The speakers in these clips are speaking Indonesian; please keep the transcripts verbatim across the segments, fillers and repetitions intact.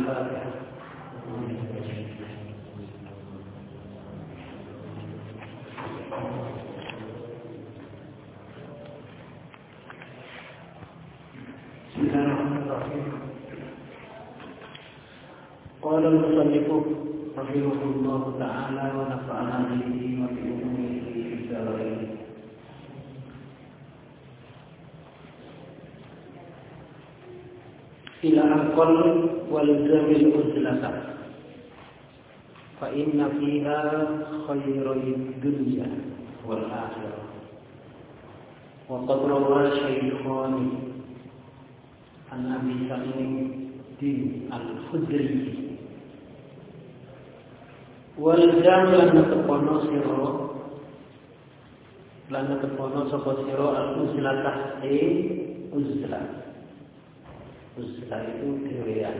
Al-Fatihah. Bismillahirrahmanirrahim. Qala al-musannif rahimahullah ta'ala wa nafa'ana bihi wa bi umumihi fid dharain. Ila aqal wal jamil uzlata fa inna fiha khairid dunya wal akhirah. Wa qad rawa shaykhani an Abi Sa'id al-Khudri wal jam lan tepono sira lan tepono sapa sira al-uzlatah e uzlah. Uzlah itu dhewean.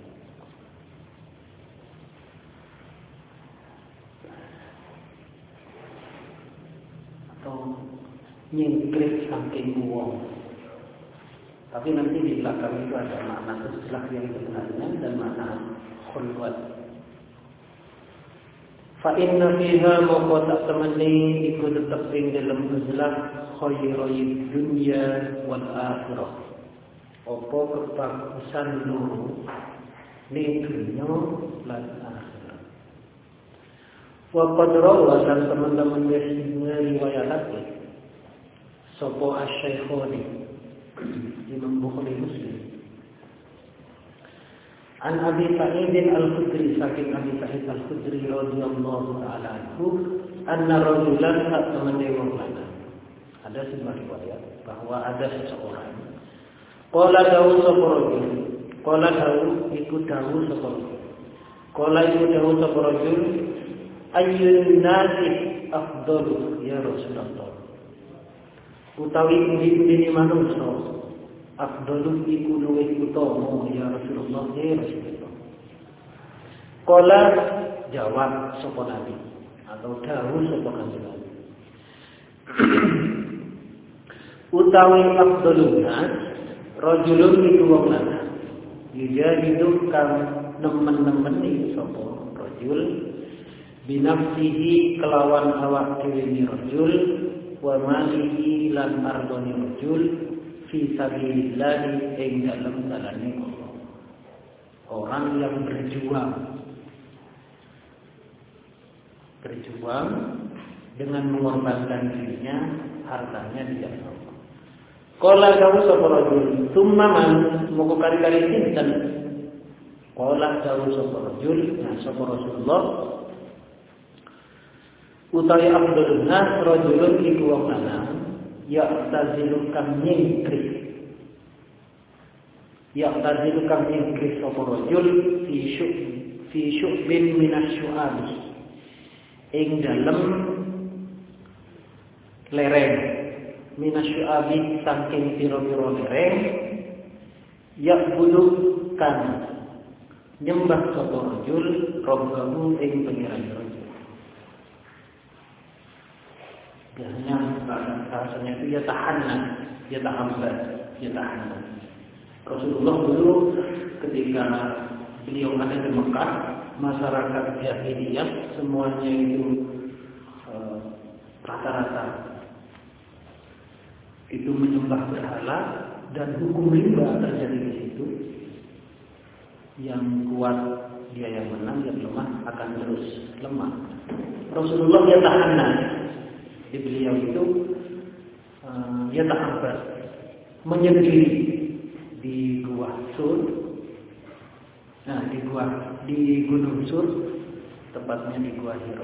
Atau nyingkrik saking wong. Tapi nanti di belakang itu ada makna uzlah yang sebenarnya dan makna khulwat. Fa inna fiha maqta tamani iku tetep ing dalam uzlah khairul dunya wal akhirah. Apa kebagusan loro ning dunya lan akhirat. Wa qad rawa dan teman-teman wis ngriwayatake sapa asy-Syaikhani Imam Bukhari Muslim An Abi Sa'id al-Khudri saking Abi Sa'id al-Khudri radhiyallahu ta'ala anhu anna rajulan ta'amane wong lanang. Ada sebuah riwayat bahwa ada seseorang qala dawu sapa rajul qala dawu iku dawu sapa rajul qala iku dawu sapa rajul ayyun nasi afdalu ya Rasulullah utawi pundi-pundi manungsa afdalu iku luwih utama ya Rasulullah ya Rasulullah. Qala jawab sapa Nabi atau dawuh sapa Kanjeng Nabi. Utawi afdalun nas rajulun iku wong lanang. Yujahidu kang nemen-nemeni sapa rajul binafsihi kelawan awak dhewe ni rajul wa malihi lan ardoni rajul fi sabilillah ing dalam dalane Allah. Orang yang berjuang berjuang dengan mengorbankan dirinya, hartanya di jalan Allah. Qala dawu sapa rajul, "Tsumma man?" Moko kali-kali sinten? Qala dawu sapa rajul, nah sapa Rasulullah utawi afdalun nas rajulun iku wong lanang ya'tazilu kam nyingkris ya'tazilu kam nyingkris sapa rajul fi syuk fi syu'bin minasyu'ab ing dalem lereng minasyu'abi saking pira-pira lereng ya'budu kan nyembah sapa rajul rabbahu ing pangeran rajul. Biasanya bahasanya itu ya tahanan, ya tahambat, ya tahanan. Rasulullah dulu ketika beliau ada di Mekah, masyarakat jahiliyah semuanya itu rata-rata uh, itu menyembah berhala dan hukum riba terjadi di situ. Yang kuat dia yang menang, yang lemah akan terus lemah. Rasulullah ya tahanan. Di beliau itu uh, ya tahambat menyendiri di gua Sur. Nah, di gua di Gunung Sur, tepatnya di Gua Hira.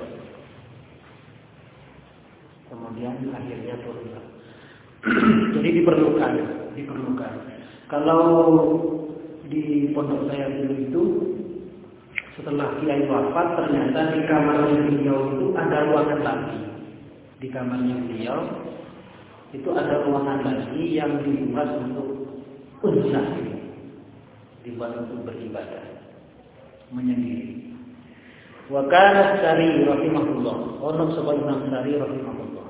Kemudian akhirnya turun. Jadi diperlukan, diperlukan. Kalau di pondok saya dulu itu setelah Kiai wafat ternyata di kamar beliau itu ada ruangan lagi. Di kamarnya beliau itu ada ruangan lagi yang dibuat untuk uzlah, dibuat untuk beribadah menyendiri. Wa kana Sari rahimahullah, ono sapa Imam Sari rahimahullah.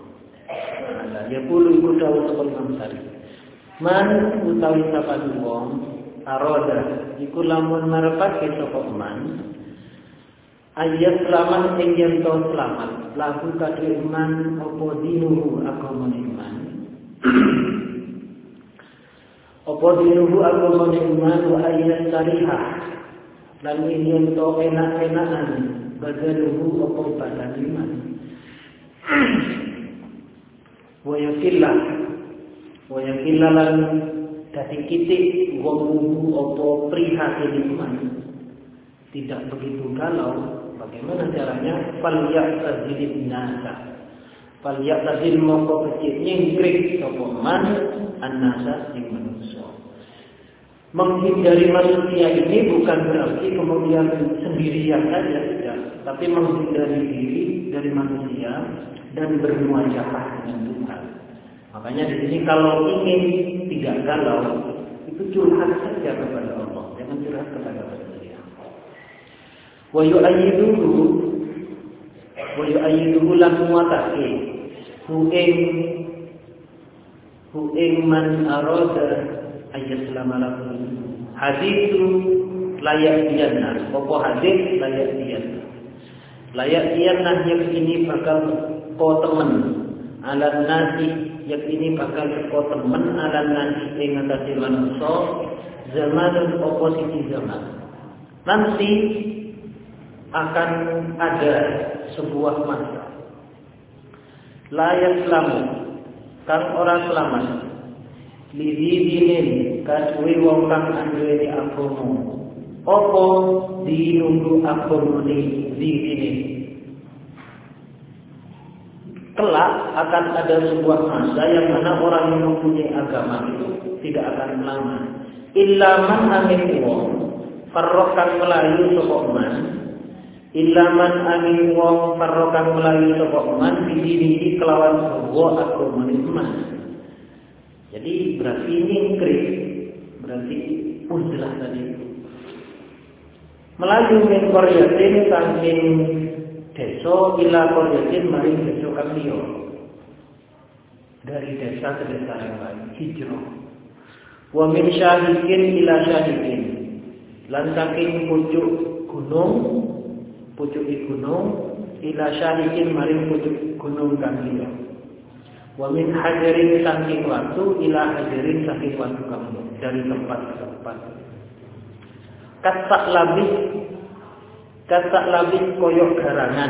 Ala ya pulu iku dawuh sapa Imam Sari. Man utawi sapa wong aroda iku lamun marepake sapa man ayat selamat ing yen to selamat lagu kadhe iman apa dinuhu agama iman apa dinuhu agama iman wa ayat sarihah lan yen to enak-enakan badaluhu apa badan iman wa yakillah wa yakillah lan dadi kitik wong wudu apa prihatin iman tidak begitu galau. Bagaimana caranya? Fal ya'tazilin nasa. Fal ya'tazil moko kecil nyingkrik sapa man annasa ing manusia. Menghindari manusia ini bukan berarti kemudian sendirian saja tidak, tapi menghindari diri dari manusia dan bermuajahah dengan Tuhan. Makanya di sini kalau ingin tidak galau, itu curhat saja kepada Allah, jangan curhat kepada manusia. Wa yu'ayyiduhu wa yu'ayyiduhu lan muatake hu ing hu ing man arada ayat selama hadis itu layak diana. Pokok hadis layak diana. Layak diana yang ini bakal kau temen alat nasi yang ini bakal kau temen alat nasi ing ngatasi manusia zaman dan oposisi zaman. Nanti akan ada sebuah masa layak selamat kang orang selamat lidinin kasui wong kang anduweni agama apa dinunggu agama ni didini kelak akan ada sebuah masa yang mana orang yang mempunyai agama itu tidak akan lama illa man amin wong farrokan melayu sapa man illa man amin wong farrokan melayu sapa man bidini kelawan sebuah agama iman. Jadi berarti nyingkrik, berarti uzlah tadi. Melaju min qaryatin saking desa ila qaryatin maring desa kang liya. Dari desa ke desa yang lain, hijrah. Wa min syadikin ila syadikin. Lan saking pucuk gunung, pucuk gunung ila syadikin maring pucuk gunung kang liya. Wa min hajarin saking waktu ila hajarin saking waktu kamu dari tempat ke tempat. Kasak labis, kasak labis koyok garangan.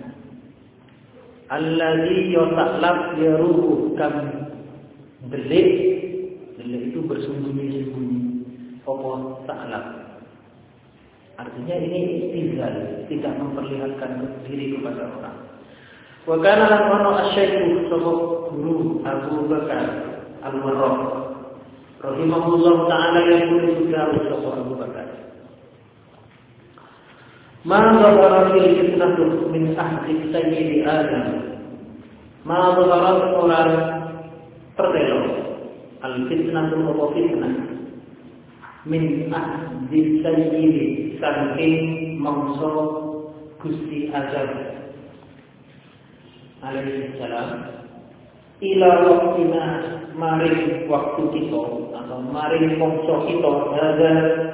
Alladzi yotaklab yaruhu kam delik, delik itu bersembunyi-sembunyi. Apa taklab? Artinya ini istizal, tidak memperlihatkan diri kepada orang. Wa kana lan ono asy-syaikh sapa guru Abu Bakar Al-Warraq rahimahullah taala yang sudah sapa Abu Bakar ma dhahara fil fitnatu min ahli sayyidi Adam ma dhahara orang tertelo al fitnatu apa fitnah min ahli sayyidi saking mangsa Gusti Adam alaihi salam ila waktina maring waktu kita atau maring mangsa kita ada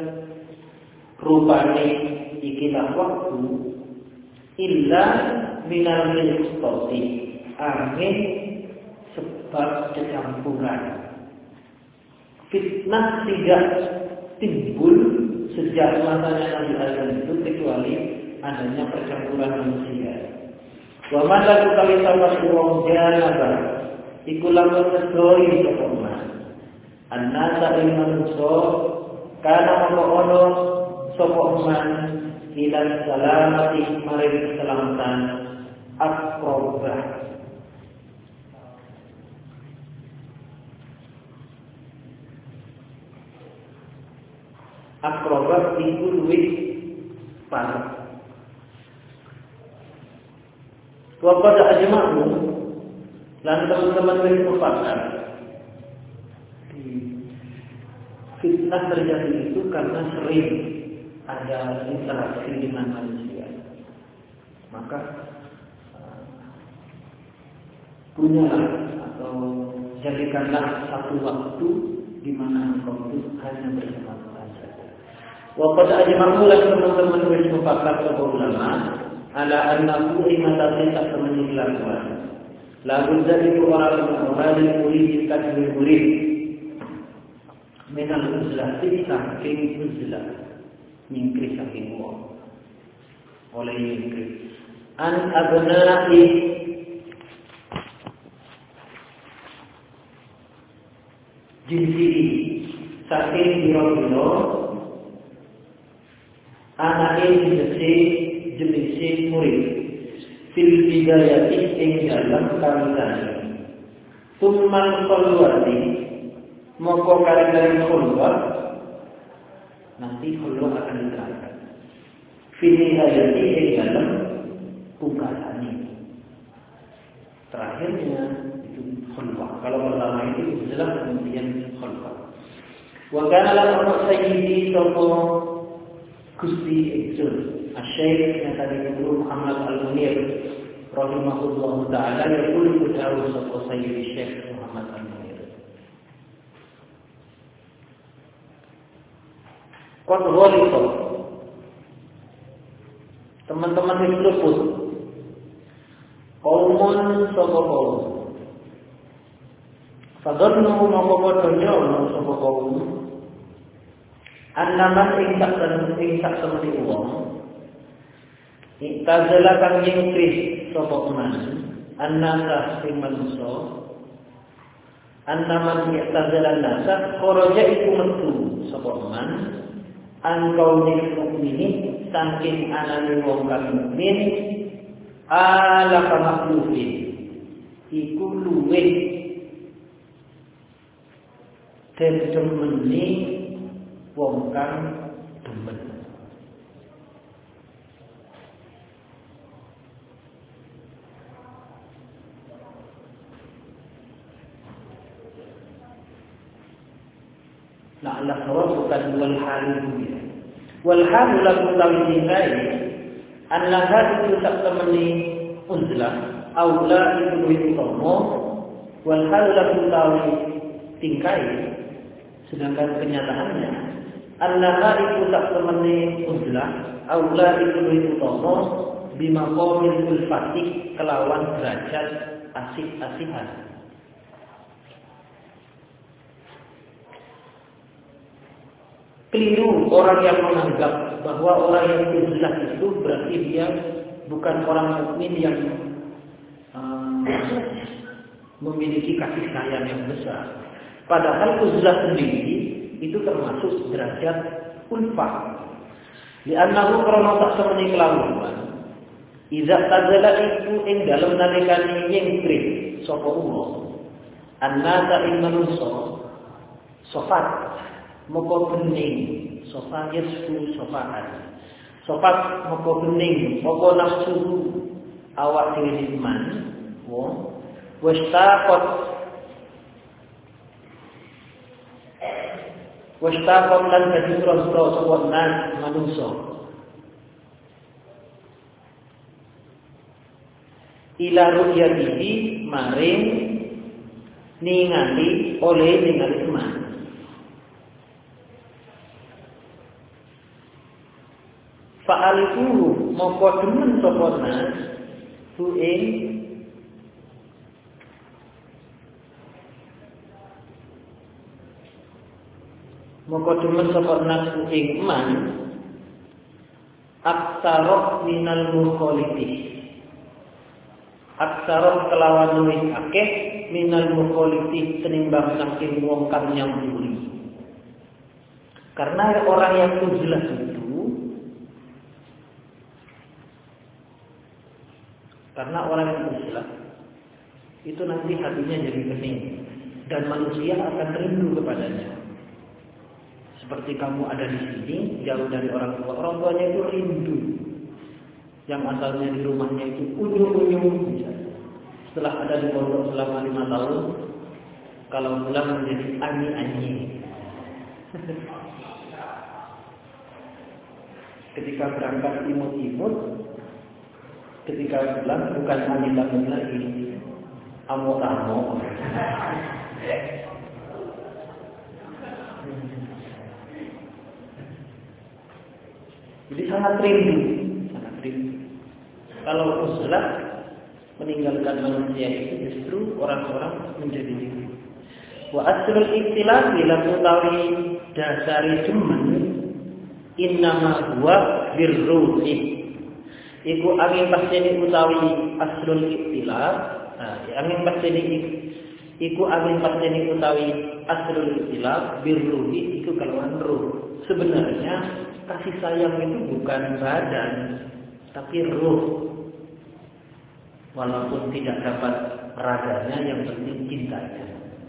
rupane ikilah waktu illa minal mustati angin sebab kecampuran fitnah tidak timbul sejak masanya Nabi Adam itu kecuali adanya percampuran manusia. Wa man laku kali sama wong janaba iku lamun sedoi sapa man annasa ing manungsa kana mongko ono sapa man ila salamati maring keselamatan akrobah akrobah iku luwih parah. Wapada ajma'u dan teman-teman bersepakat fitnah terjadi itu karena sering ada interaksi dengan manusia. Maka punyalah atau jadikanlah satu waktu di mana engkau itu hanya bersama Tuhan Wa qad ajma'u lan teman-teman wis sepakat para ulama ala annahu imatati tak temani kelakuan. Lagu dari orang-orang yang murid kan murid minal uzlah saking uzlah mingkri saking wong oleh mingkri an abna'i jinsi saking biro-biro anake jenisi jenisi murid fil bidayati ing dalam kawitan tumman qalwati moko kali-kali khulwah nanti khulwah akan diterangkan fil bidayati ing dalam pungkasan ini terakhirnya itu khulwah. Kalau pertama itu jelas kemudian khulwah. Wa kana lahu sayyidi sapa Gusti Ibnu Asy-Syaikh yang tadi dulu Muhammad Al-Munir rahimahullahu taala yaqulu ta'ala sapa sayyidi Syekh Muhammad Al-Munir. Qad ghalita. Teman-teman itu luput. Qaumun sapa kaum. Fadhannu maka padha nyono sapa kaum. Annaman ing sak ing sak semene wong iktazala kang nyingkris sapa man annasa sing manusa annaman iktazala nasa kharaja iku metu sapa man an kaunil mukminin saking anane wong kang mukmin ala kamaklufin iku luwe temeni wong kang demen. Nah, Allah bukan wal halu ya. Wal halu lagu tawinai anna hadu tak temani uzlah aula itu itu tomo wal halu lagu tawi tingkai sedangkan kenyataannya annaha itu tak temani uzlah aula itu itu tomo bima qawmil ulfatih kelawan derajat asik-asihan. Keliru orang yang menganggap bahwa orang yang uzlah itu berarti dia bukan orang mukmin yang um, memiliki kasih sayang yang besar. Padahal uzlah sendiri itu termasuk derajat ulfah. Li'annahu karena tak semeni kelawan. Iza tazala itu ing dalam nalikane nyengkrit sapa Allah. Annasa ing manusa sofat moko bening sofa yasfu sofaan. Sofat moko bening apa nafsu awak dhewe iman wong wis takut wastaqam lan kadithron sapa nas manungsa ila ru'yatihi maring ningali oleh ningali iman fa'aliku moko demen sapa nas tu ing moko demen sapa nafsu ing man aksarok minal mukhalifih aksarok kelawan luwih akeh minal mukhalifih tenimbang saking wong kang nyamburi. Karena orang yang uzlah itu karena orang yang uzlah itu nanti hatinya jadi bening dan manusia akan rindu kepadanya. Seperti kamu ada di sini, jauh dari orang tua. Orang tuanya itu rindu. Yang asalnya di rumahnya itu unyu-unyu. Setelah ada di pondok selama lima tahun, kalau pulang menjadi ani-ani. Ketika berangkat imut-imut, ketika pulang bukan ani-ani lagi, amo-amo. Jadi sangat rindu, sangat rindu. Kalau uzlah meninggalkan manusia itu justru orang-orang menjadi rindu. Wa asrul ikhtilaf bila tutawi dasari cuman innama huwa birruhi. Iku angin pasteni utawi asrul ikhtilaf. Nah, angin pasteni iku angin pasteni utawi asrul ikhtilaf birruhi iku kalawan ruh. Sebenarnya kasih sayang itu bukan badan, tapi ruh. Walaupun tidak dapat raganya, yang penting cintanya.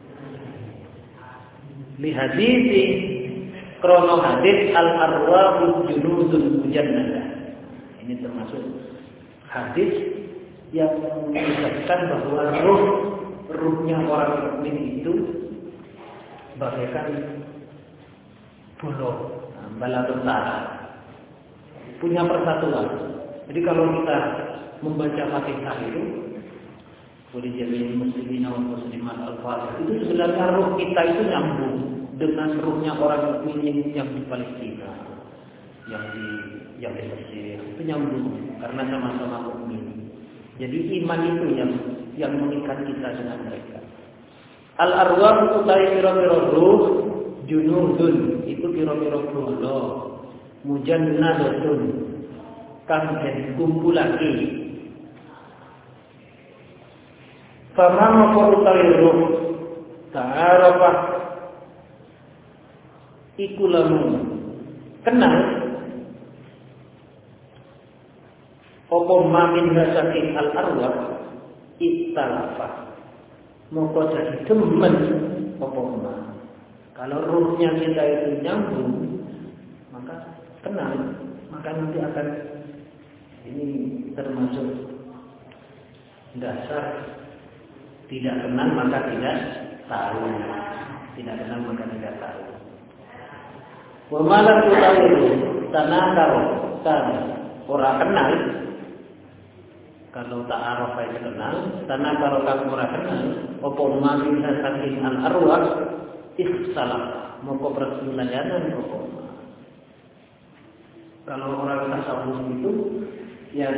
Li hadisi krono hadis al arwahu junudun mujannadah. Ini termasuk hadis yang menjelaskan bahwa ruh ruhnya orang mukmin itu bagaikan bulu bala tentara, punya persatuan. Jadi kalau kita membaca Fatihah itu, boleh jadi muslimin atau muslimat al-Fatihah, itu sebenarnya ruh kita itu nyambung dengan ruhnya orang mukmin yang di Palestina, yang di yang di Mesir, itu nyambung karena sama-sama mukmin. Jadi iman itu yang yang mengikat kita dengan mereka. Al-arwah utai pira-pira ruh junudun itu pira-pira bolo mujannadatun kang den kumpulake. Fama moko utawi ruh ta'arafa iku lamun kenal apa mamin saking al arwah iktalafa moko jadi demen apa ma. Kalau ruhnya kita itu nyambung, maka kenal, maka nanti akan ini termasuk dasar tidak kenal maka tidak tahu, tidak kenal maka tidak tahu. Wa malam utawi tanah karo tanah ora kenal, kalau tak araf itu kenal, tanah karo kang ora kenal, apa mamin saking al arwah ikhsalah moko persulayanan moko. Kalau orang tasawuf itu yang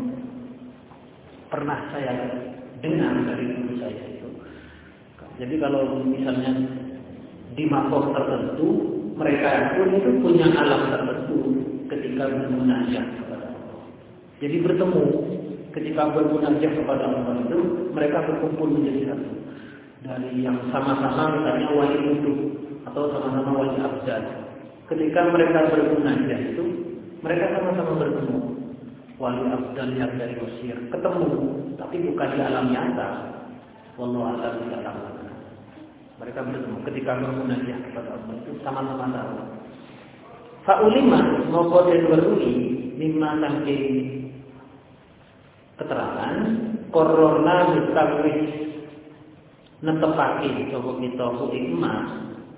pernah saya dengar dari guru saya itu, jadi kalau misalnya di makom tertentu mereka pun itu punya alam tertentu ketika bermunajat kepada Allah. Jadi bertemu ketika bermunajat kepada Allah itu mereka berkumpul menjadi satu. Dari yang sama-sama misalnya wali wudhu atau sama-sama wali abdal. Ketika mereka bermunajat itu, mereka sama-sama bertemu. Wali abdal yang dari Mesir ketemu, tapi bukan di alam nyata. Wallahu a'lam bishawab. Mereka bertemu ketika bermunajat kepada Allah itu sama-sama tahu. Fa'ulima moko den weruhi mimma saking keterangan korona mustawis netepake coba kita ku ikmas.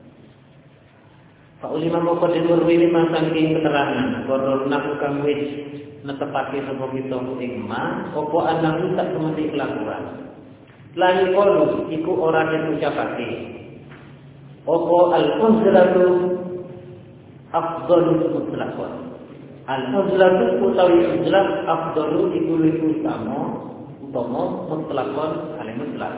Pak ulama moko den weruhi lima saking keterangan korona kang wis netepake sapa kita ku ikmas apa anak tak temeti kelakuan. Lan qalu iku ora den ucapake. Apa al-uzlatu afdhalu mutlaqan. Al-uzlatu utawi uzlah afdhalu iku luwih utama utama mutlaqan ale mutlaq.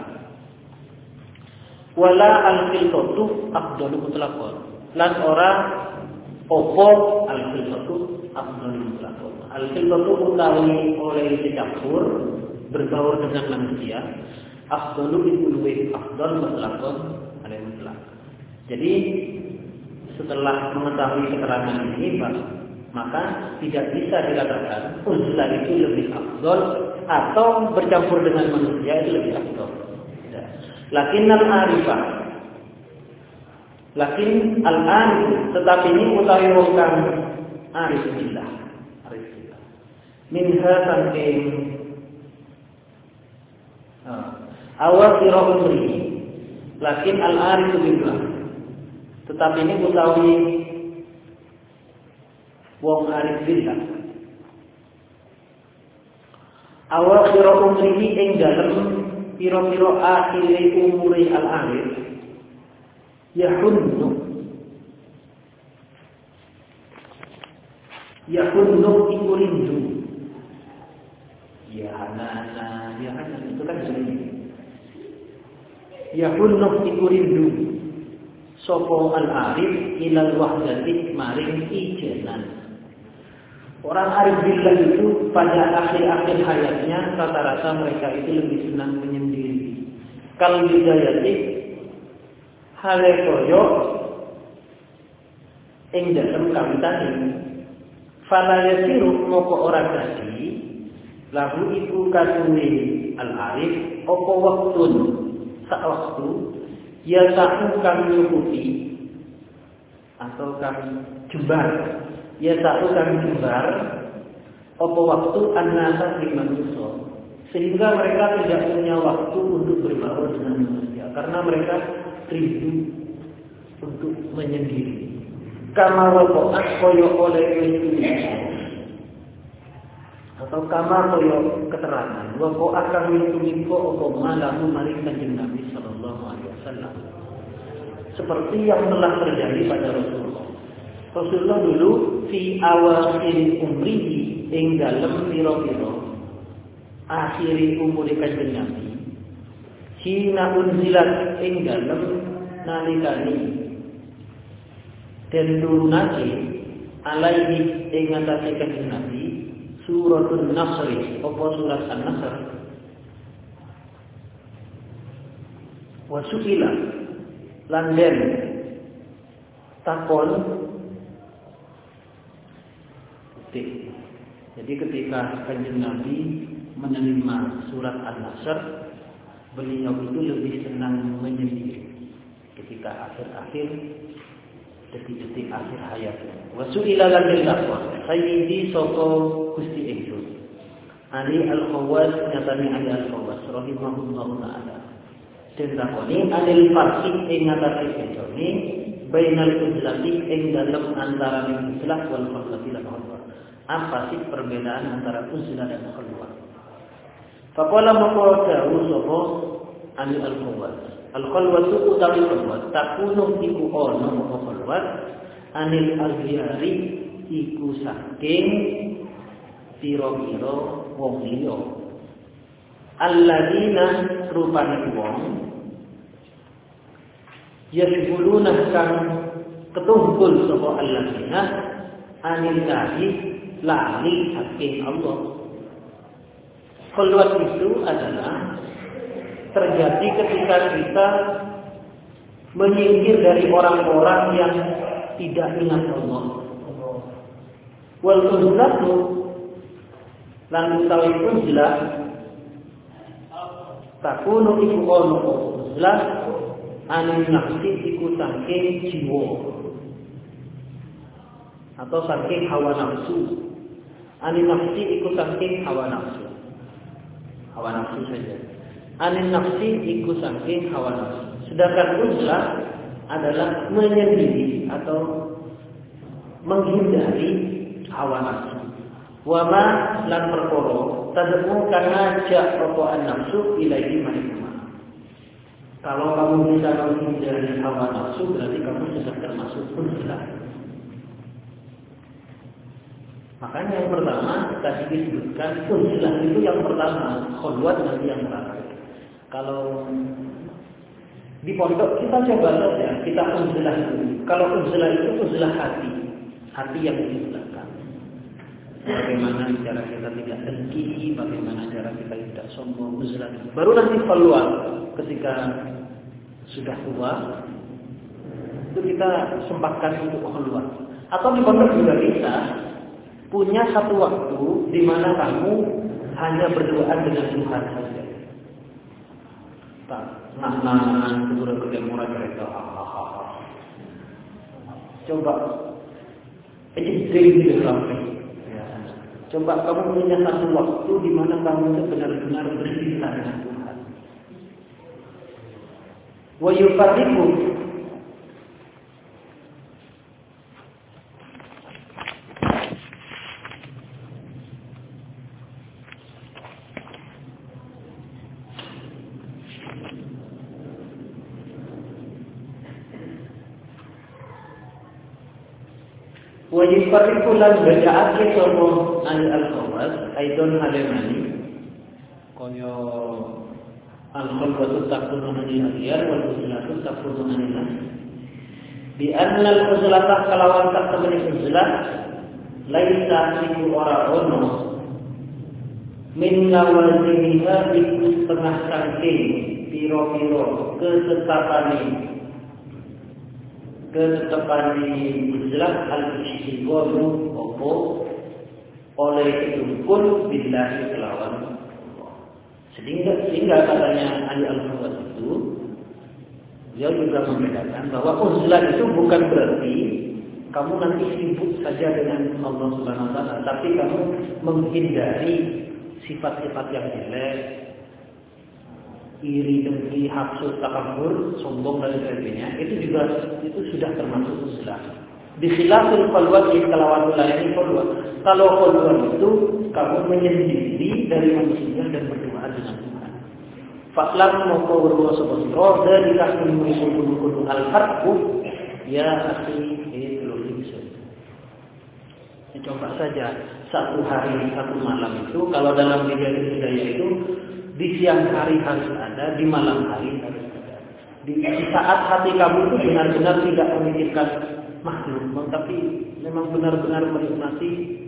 Wala al-filqatu afdalu mutlaqan. Lan ora opo al-filqatu afdalu mutlaqan. Al-filqatu utawi oleh dicampur berbaur dengan manusia, afdalu itu luwih afdal mutlaqan ale mutlaq. Jadi setelah mengetahui keterangan ini, maka tidak bisa dikatakan uzlah itu lebih afdal atau bercampur dengan manusia itu lebih afdal. Lakin al-arifah, lakin al-arif, tetapi ini utawi wong kang arif billah, arif billah. Minha saking awal sirah umri, lakin al-arif billah, tetapi ini utawi wong arif billah. Awal sirah umri ing dalem piro-piro akhiri umuri al-arif yahunnu Yahunnuh iku rindu. Ya Hanana, ya Hanan itu kan sering. Yahunnuh iku rindu. Sopo al-arif ilal wahdati maring ijenan. Orang arif billah itu pada akhir-akhir hayatnya rata-rata mereka itu lebih senang menyendiri. Kal bidayati hale koyo ing dalem kawitane fala yasiru moko ora dadi lahu iku kadune al-arif apa waktun sak waktu ya tak kang nyukupi atau kang jembar ya tak kang jembar apa waktu annasa ing manusia sehingga mereka tidak punya waktu untuk berbaur dengan manusia karena mereka rindu untuk menyendiri kama wakoat koyo oleh itu atau kama koyo keterangan wakoat kami tumiko opo malahu maring kanjeng Nabi Sallallahu Alaihi Wasallam seperti yang telah terjadi pada Rasulullah. Rasulullah dulu fi awakhir umrihi ing dalem pira-pira akhiri umur kanjeng Nabi hina unzilat ing dalem nalikane den turunake alaihi ing atase kanjeng Nabi suratul Nasr apa surat An-Nasr wa su'ila lan den takon jadi ketika kanjeng Nabi menerima surat An-Nasr beliau itu lebih senang menyendiri ketika akhir-akhir detik-detik akhir hayatnya. Wa su'ila lan takwa sayyidi sapa Gusti ingsun Ali Al-Khawas nyatane Ali Al-Khawas rahimahullahu taala den takoni anil farqi ing ngatasi bedane bainal uzlati ing dalem antara uzlah wal khalwati lan khalwat. Apa sih perbedaan antara uzlah dan khalwat? Faqala maqala ta'u sapa Ali Al-Khawas al-khalwatu utawi khalwat takunu iku ana apa khalwat anil aghyari iku saking pira-pira wong liya alladzina rupane wong yasbuluna kang ketumpul sapa alladzina anil lahi lali saking Allah. Khalwat itu adalah terjadi ketika kita menyingkir dari orang-orang yang tidak ingat Allah. Wal uzlatu lan utawi uzlah takunu iku ono uzlah anu nafsi iku saking jiwa atau saking hawa nafsu. Anu nafsi iku saking hawa nafsu. Hawa nafsu saja. Anu nafsi iku saking hawa nafsu. Sedangkan uzlah adalah menyendiri atau menghindari hawa nafsu. Wa ma lan perkara tademu kana ja rokoan nafsu ilaihi manima. Kalau kamu bisa menghindari hawa nafsu berarti kamu sudah termasuk uzlah. Makanya yang pertama tadi disebutkan uzlah itu yang pertama, khalwat nanti yang terakhir. Kalau di pondok kita coba saja kita uzlah dulu. Kalau uzlah itu uzlah hati, hati yang diuzlahkan. Bagaimana cara kita tidak dengki, bagaimana cara kita tidak sombong, uzlah. Baru nanti khalwat ketika sudah tua itu kita sempatkan untuk khalwat. Atau di pondok juga bisa punya satu waktu di mana kamu hanya berdoa dengan Tuhan saja. Tak nah-nah turun ke murah mereka. Coba ejeng di dalam. Coba kamu punya satu waktu di mana kamu benar-benar bersila dengan Tuhan. Wa yufarriqu Wa yufarriqu lan bedhaake sapa ahli al-khawas aidon halemani kaya al-khalwatu takunu anil akhyar wal uzlatu takunu anil nas. Di anna al-uzlata kalawan tak temeni uzlah laisa iku ora ono min lawazimiha iku setengah saking piro-piro ketetapane ketetapane uzlah al-istiqomah opo oleh itu pun billahi kelawan sehingga sehingga katanya Ali Al-Khawas itu dia juga membedakan bahwa uzlah itu bukan berarti kamu nanti sibuk saja dengan Allah Subhanahu wa taala, tapi kamu menghindari sifat-sifat yang jelek, iri, dengki, hafsud, takabur, sombong dan sebagainya. Itu juga itu sudah termasuk uzlah. Di khilafil khalwat kelawan ini khalwat. Kalau khalwat itu kamu menyendiri dari manusia dan berdoa dengan Tuhan. Fa'lam moko berdoa sebasro dari kasih musuh-musuh al-harbu ya akhi coba saja satu hari satu malam itu kalau dalam Bidayah Hidayah itu di siang hari harus ada, di malam hari harus ada. Di, di saat hati kamu itu benar-benar tidak memikirkan makhluk, tapi memang benar-benar menikmati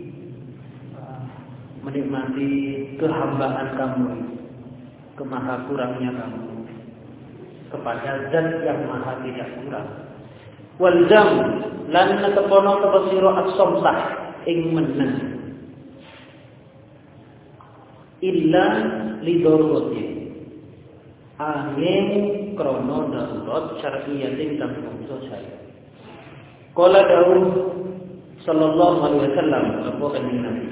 menikmati kehambaan kamu, kemaha kurangnya kamu kepada Zat yang maha tidak kurang. Wal jam lan tepono kepesiro as-somsah ing menang illa lidoroti angin krono darurat syar'iyatin kang bangsa saya. Qala Daud sallallahu alaihi wasallam apa kanjeng Nabi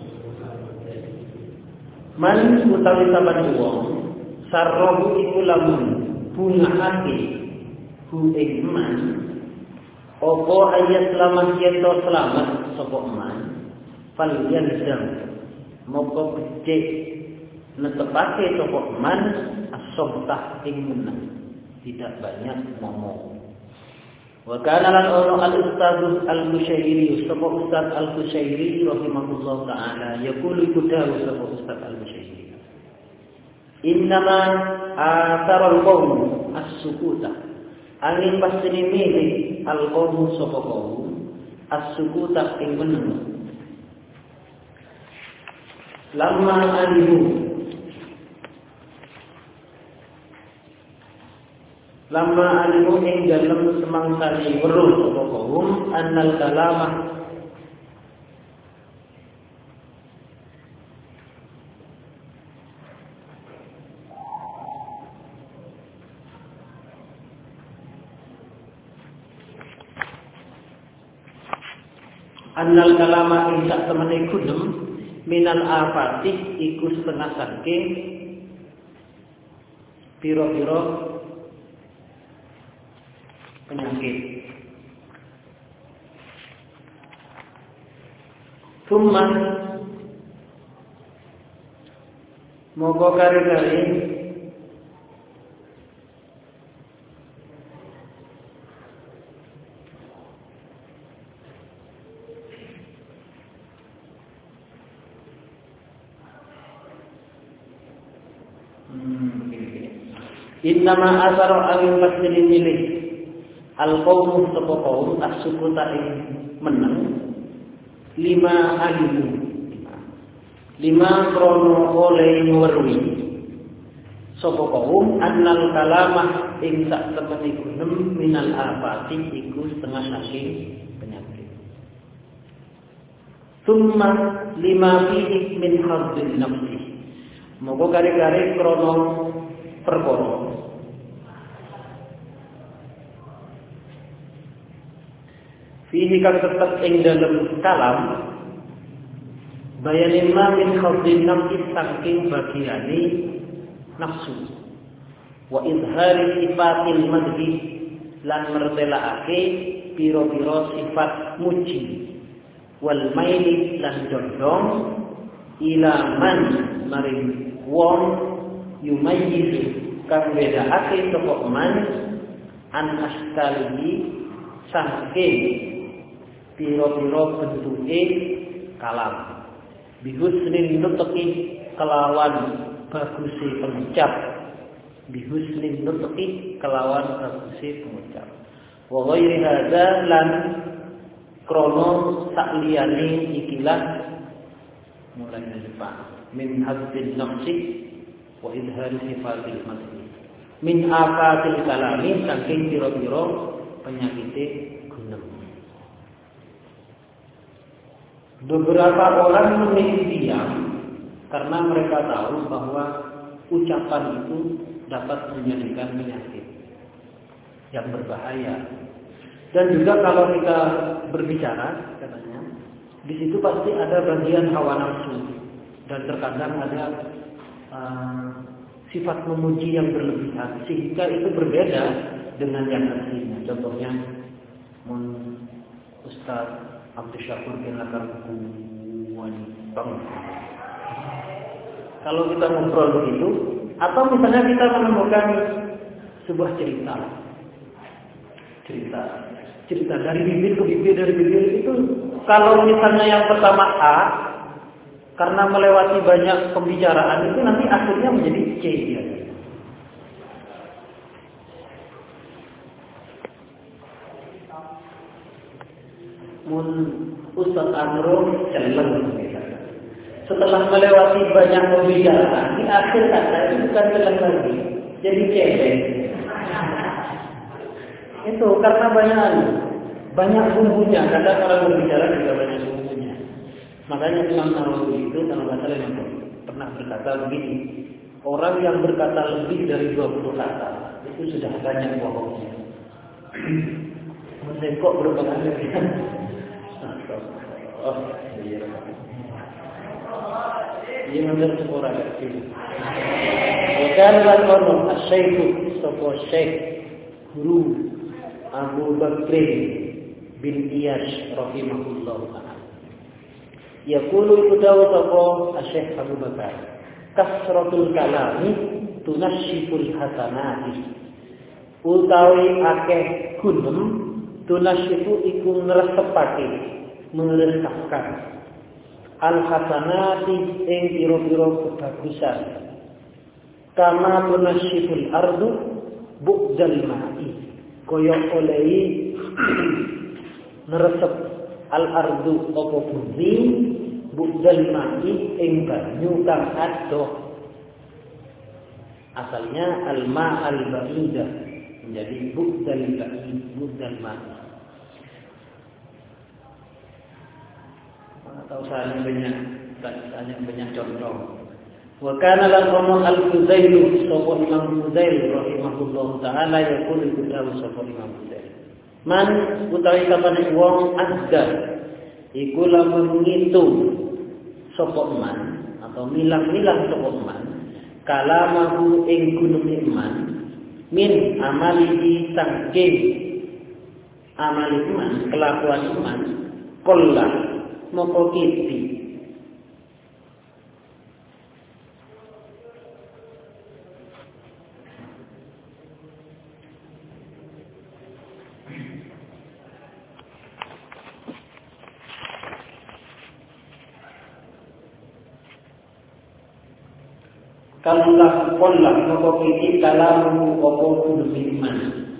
man utawi saban wong sarrohu iku lamun bungaake hu ing man apa ayat selamat yeto selamat sapa man fal yalzam moko becik netepake sapa man as-sabtah ing menang tidak banyak ngomong. Wa kana lan ono al-ustaz al-Musyairi sapa ustaz al-Musyairi rahimahullah taala yaqulu kudawu sapa ustaz al-Musyairi innama atharul qaum as-sukuta angin pastine milih al-qaum sapa qaum as-sukuta ing meneng lama alimu lama alimu ing dalem semangsane weruh sapa kaum annal kalamah annal kalama ing sak temene gudem minal afatih iku setengah saking piro-piro penyakit. Summa moga kari-kari innama asaro angin pastini milih al-qawmu sapa kaum as-sukuta ing menang lima alimu lima krono oleh ngwerwi sapa kaum annal kalamah ing sak temene gunem minal afati iku setengah saking penyakit. Summa lima fihi min hadzin nafsi moga kare-kare krono perkara fihi kang tetep ing dalem kalam bayanin ma min khawdin nafsi saking bagiane nafsu wa izhari sifatil madhi lan mertelaake piro-piro sifat muji wal maili lan condong ila man maring wong yumayyiz kang bedaake sapa man an astalihi saking piro-piro bentuke kalam. Bihusnin nutqi kelawan baguse pengucap. Bihusnin nutqi kelawan baguse pengucap. Wa ghairi hadza lan krono sakliyane ikilah mulai dari depan. Min hadzin nafsi wa idhari sifatil masih. Min afatil kalami saking piro-piro penyakite gunem. Beberapa orang memilih diam karena mereka tahu bahwa ucapan itu dapat menjadikan penyakit yang berbahaya. Dan juga kalau kita berbicara, katanya, di situ pasti ada bagian hawa nafsu dan terkadang ada uh, sifat memuji yang berlebihan, sehingga itu berbeda dengan yang aslinya. Contohnya, mun Ustaz Abdul Syakur kenakar wanita. Kalau kita ngobrol begitu, atau misalnya kita menemukan sebuah cerita, cerita, cerita dari bibir ke bibir dari bibir itu, kalau misalnya yang pertama A, karena melewati banyak pembicaraan itu nanti akhirnya menjadi C ya. Mun Ustaz Anro celeng misalnya. Setelah melewati banyak pembicaraan, di akhir kata itu bukan celeng lagi, jadi cebeng. Itu karena banyak banyak bumbunya. Kadang orang berbicara juga banyak bumbunya. Makanya Imam Nawawi itu kalau kata yang pernah berkata begini, orang yang berkata lebih dari dua puluh kata itu sudah banyak bohongnya. Mendekok berapa kali? Oh, iya. Iya benar seorang kecil. Bukan lakono asyaiku sopo syekh guru Abu Bakr bin Iyash rahimahullah ta'ala. Yaqulu iqdawu sopo asyekh Abu Bakar. Kasratul kalami tunasyiful hasanati. Utawi akeh gunem tunasyifu iku ngresepake meresapkan al-hasanati ing pira-pira kebagusan kama tunasyiful ardu bu'dal ma'i kaya olehi neresep al-ardu apa bumi bu'dal ma'i ing banyu kang adoh. Asalnya al-ma' al-ba'idah menjadi bu'dal ma'i bu'dal ma'i. Atau saya banyak banyak banyak contoh. Wa kana lakum al-Fudail sapa Imam Fudail rahimahullah taala yaqul utawi sapa Imam Fudail. Man utawi sapane wong azza iku lamun ngitung sapa man atau milang-milang sapa man kalamahu ing gunung iman min amalihi sangking amali iman kelakuan iman kullah moko kiti kalulah kullah moko kiti kalamu opo kudu iman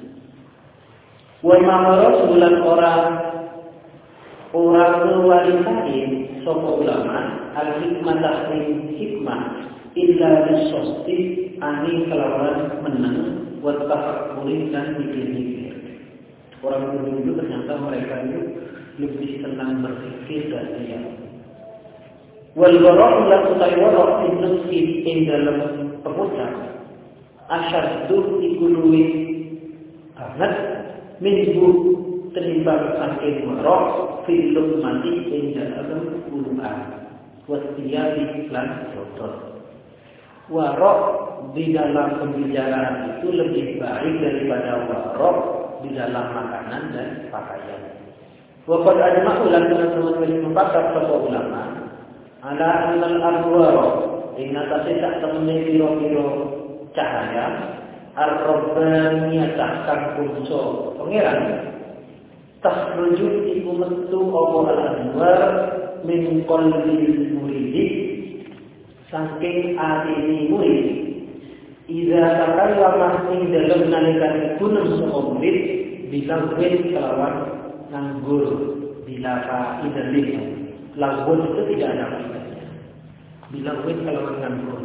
wa mamaro bulan orang orang mewarisain soko ulama al-hikmah tahrim hikmah illa bisosti ani kelawan menang buat tafakurin dan mikir-mikir. Orang dulu itu ternyata mereka itu lebih senang berpikir dan diam. Wal warok lan utai warok innusi ing dalam pengucap asyaddu iku luwih banget minggu terimbang saking warok film mati ing dalam Quran wasiyati lan kotor. Warok di dalam pembicaraan itu lebih baik daripada warok di dalam makanan dan pakaian. Waqad ajma'u lan teman-teman wali mufassir para ulama ala annal arwah ing atase sak temene pira-pira cahaya ar-rabbaniyah kang kunco pangeran takhruju iku metu apa al-anwar min qalbi muridi saking atine murid idza takallama ing dalem nalikane kunum sapa murid bilawin kelawan nganggur bila faidahnya. Lagun itu tidak ada faedahnya. Bilawin kelawan nganggur.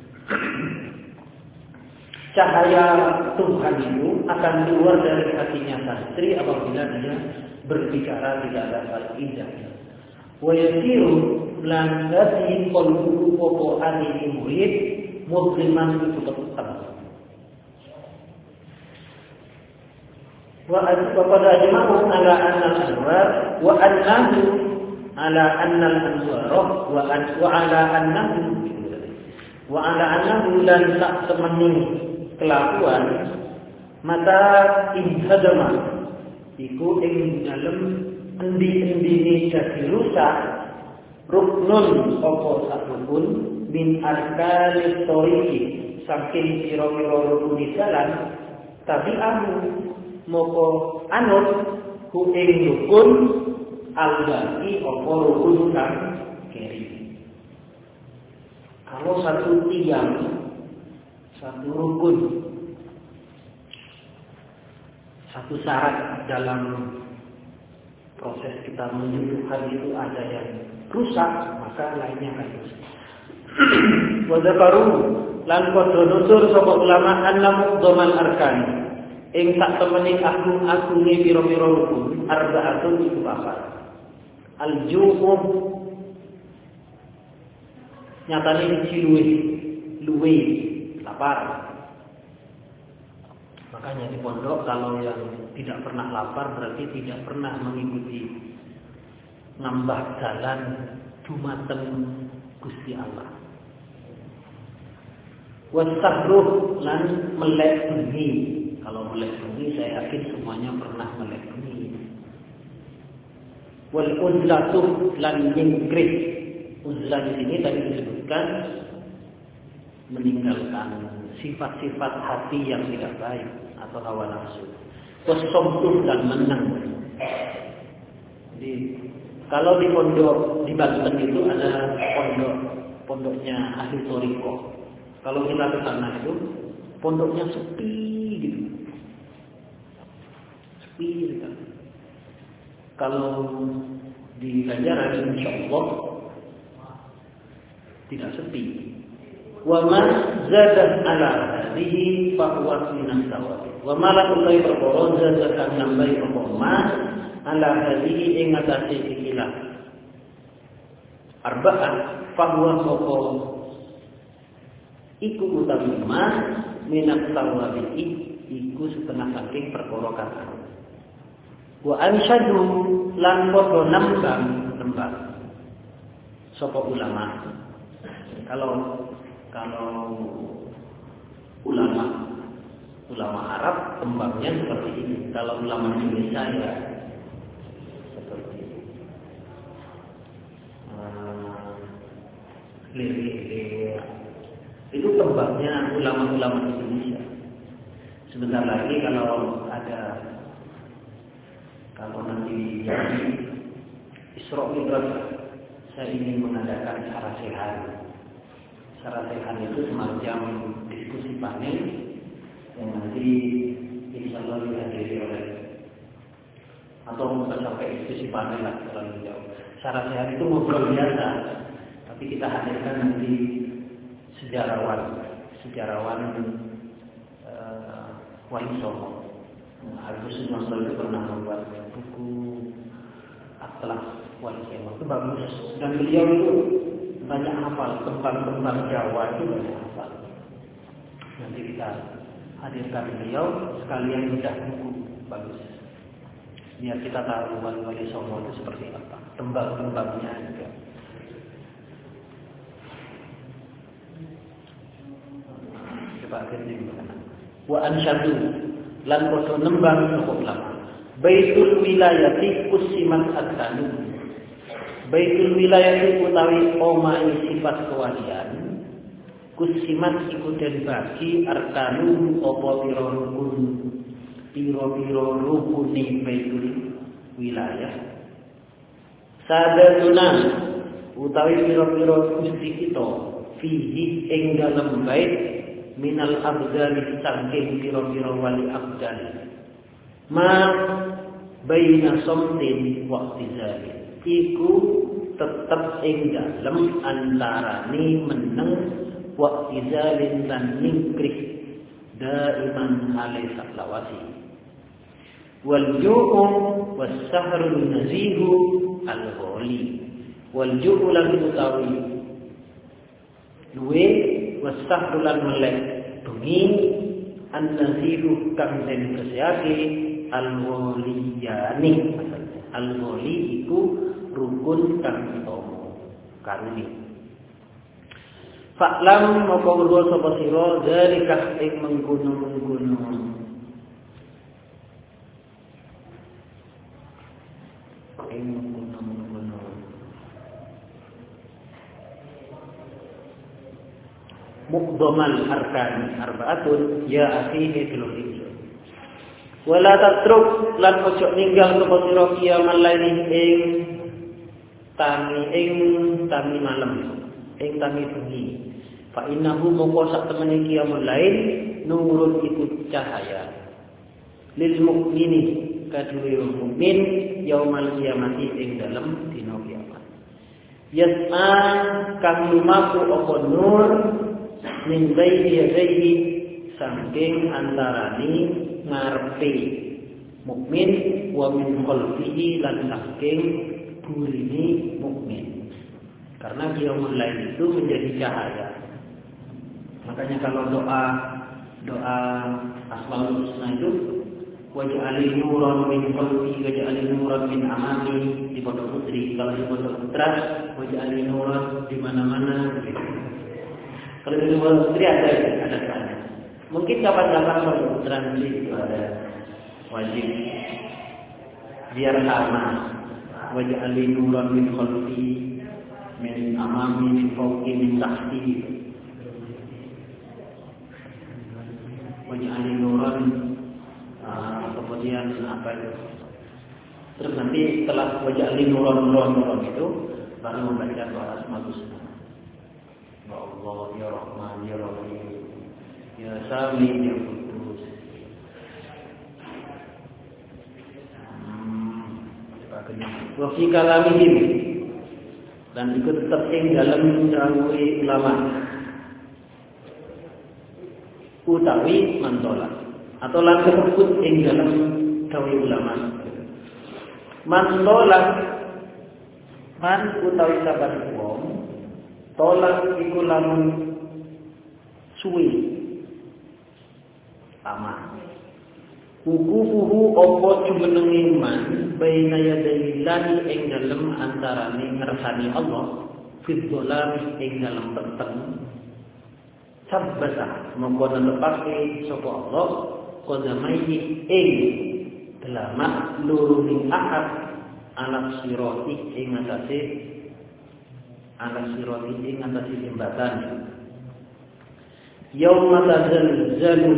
Cahaya Tuhan itu akan keluar dari hatinya santri apabila dia berbicara tidak ada faedahnya. Wa yasiru lan dadi qalbu apa ati murid musliman itu tetap. Wa pada ajma'u ala anna al-anwar wa annahu ala anna al-anwar wa an wa ala annahu wa ala annahu lan tak temani kelakuan mata inhadama iku ing dalem endi-endine dadi rusak ruknun apa sakrukun min arkanis thoriqi saking pira-pira rukun jalan tapi anu moko anut ku ing rukun al-baqi apa rukun kang keri. Kalau satu tiang satu rukun satu syarat dalam proses kita menuju hal itu ada yang rusak, maka lainnya akan rusak. Wa dzakaru lan padha nutur sapa ulama annam dhamal arkan ing sak temeni agung-agunge pira-pira rukun arba'atun iku papat. Al-juhum nyatane iki luwih luwih lapar. Makanya di pondok kalau yang tidak pernah lapar berarti tidak pernah mengikuti nambah jalan dumateng Gusti Allah. Wasahruh lan melek bengi. Kalau melek bengi saya yakin semuanya pernah melek bengi. Wal uzlatuh lan nyingkrik. Uzlah di sini tadi disebutkan meninggalkan sifat-sifat hati yang tidak baik atau hawa nafsu. Wasomtuh dan menang. Jadi kalau di pondok di Banten itu ada pondok pondoknya ahli toriko. Kalau kita ke sana itu pondoknya sepi gitu, sepi gitu. Kalau di Banjaran insya Allah tidak sepi. Wa ma zadat ala hadhihi fa huwa minas sawab. Wa ma la ulai perkara zadat nambai apa ma ala hadhihi ing atase ikilah. Arba'ah fa huwa sapa iku utawi ma minat sawabi iku setengah saking perkara kata. Wa ansyadu lan padha nambang nembang sapa ulama. Kalau kalau ulama ulama Arab tembangnya seperti ini. Kalau ulama Indonesia ya seperti ini. Uh, lirik-lirik itu tembangnya ulama-ulama Indonesia. Sebentar lagi kalau ada kalau nanti jadi Isra Mi'raj saya ingin mengadakan syarah-syarah. Syarah-syarah itu semacam diskusi panel yang nanti insya Allah dihadiri oleh atau bukan sampai diskusi panel lah terlalu jauh. Syarah-syarah itu ngobrol biasa, tapi kita hadirkan nanti sejarawan, sejarawan uh, Wali Songo. Agus Masal itu pernah membuat buku Atlas Wali Songo itu bagus dan beliau itu banyak hafal tentang-tentang Jawa itu banyak hafal. Nanti kita hadirkan beliau sekalian bedah buku bagus. Biar kita tahu Wali Songo itu seperti apa, tembang-tembangnya juga. Coba akhirnya gimana? Wa ansyadu lan padha nembang sapa ulama. Baitul wilayati kusimat adanu. Baitul wilayati utawi omahe sifat kewalian. Kusimat iku den bagi arkanu apa pira rukun pira-pira rukune baitul wilayah. Sadatuna utawi pira-pira gusti kita fihi ing dalem bait minal abdali saking pira-pira wali abdal. Ma baina somtin wa iktizalin iku tetep ing dalem antarane meneng wa iktizalin lan ningkrih daiman alai saklawasi. Wal ju'u was sahrul nazihu al-ghali. Wal ju'u lan utawi duwe was sahrul lan melek bengi an-nazihu kang den kesehake al-ghaliyani. Al-ghali iku rukun kang utama karuni. Fa'lam maka urwa sapa sira zalika ing mengkono-mengkono ing mengkono-mengkono muqdamal arkan arbaatun ya akhihi fil hijr. Wala tatruk lan ojo ninggal sapa sira kiamal laili ing tami ing tami malam ing tami bengi. Fa innahu mongko sak temene kiamul lail nurun iku cahaya lil mukmini kaduwe mukmin yaumal kiamati ing dalem dina kiamat. Yas'a kang lumaku apa nur min baini yadayhi saking antarane ngarepe mukmin wa min khalfihi lan saking burine mukmin. Karena qiyamul lail itu menjadi cahaya. Makanya kalau doa doa Asmaul Husna itu waj'alil nuran min qalbi waj'alil nuran min amami di pondok putri. Kalau di pondok putra waj'alil nuran di mana-mana gitu. Kalau di pondok putri ada ada sana. Mungkin kapan-kapan pondok putra nanti itu ada wajib biar sama waj'alil nuran min qalbi min amami min fawqi min tahti. Waj'alil nuran uh, kemudian apa itu? Terus nanti setelah waj'alil nuran nuran nuran itu baru membaca doa Asmaul Husna. Ya Allah, ya Rahman, ya Rahim, ya Sami, ya Qudus. Hmm, wa fi kalamihim dan ikut tetap ing dalam dawuh ulama utawi mantola atau lan disebut ing dalam dawuh ulama mantola man utawi saban wong tolak iku lamun suwi lama hukufuhu opo jumenengi man baina yadayillahi ing dalem antarane ngersani Allah fid dolam ing dalem peteng sabbata mongko nelepake sapa Allah qadamaihi ing delamak luruning ahad anak siroti ing atase anak siroti ing atase jembatan yauma tazalzalu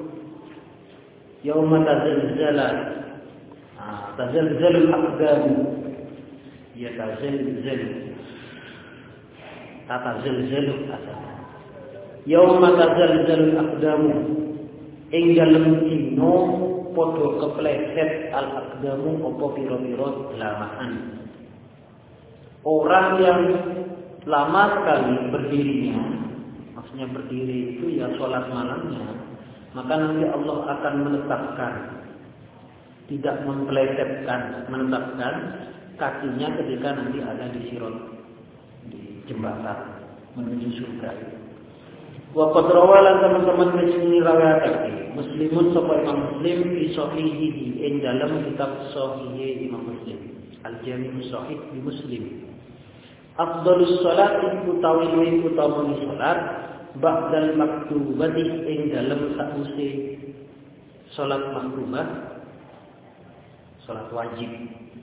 yauma tazalzala ah tazalzalul aqdam ya tazalzalu tatazalzalu asal yauma tazalzalul aqdam ing dalem dina padha kepleset al aqdamu apa pira-pira lamahan. Orang yang lama sekali berdirinya, maksudnya berdiri itu ya sholat malamnya, maka nanti Allah akan menetapkan, tidak mempelesetkan, menetapkan kakinya ketika nanti ada di sirat, di jembatan menuju surga. Wa qad rawalan teman-teman ini riwayat Muslimun sapa Imam Muslim fi sahihihi ing dalam kitab sahih Imam Muslim Al-Jami' Sahih di Muslim. Afdhalus sholati utawi luwih utama salat ba'dal maktubati ing dalam sakuse salat maktubah salat wajib.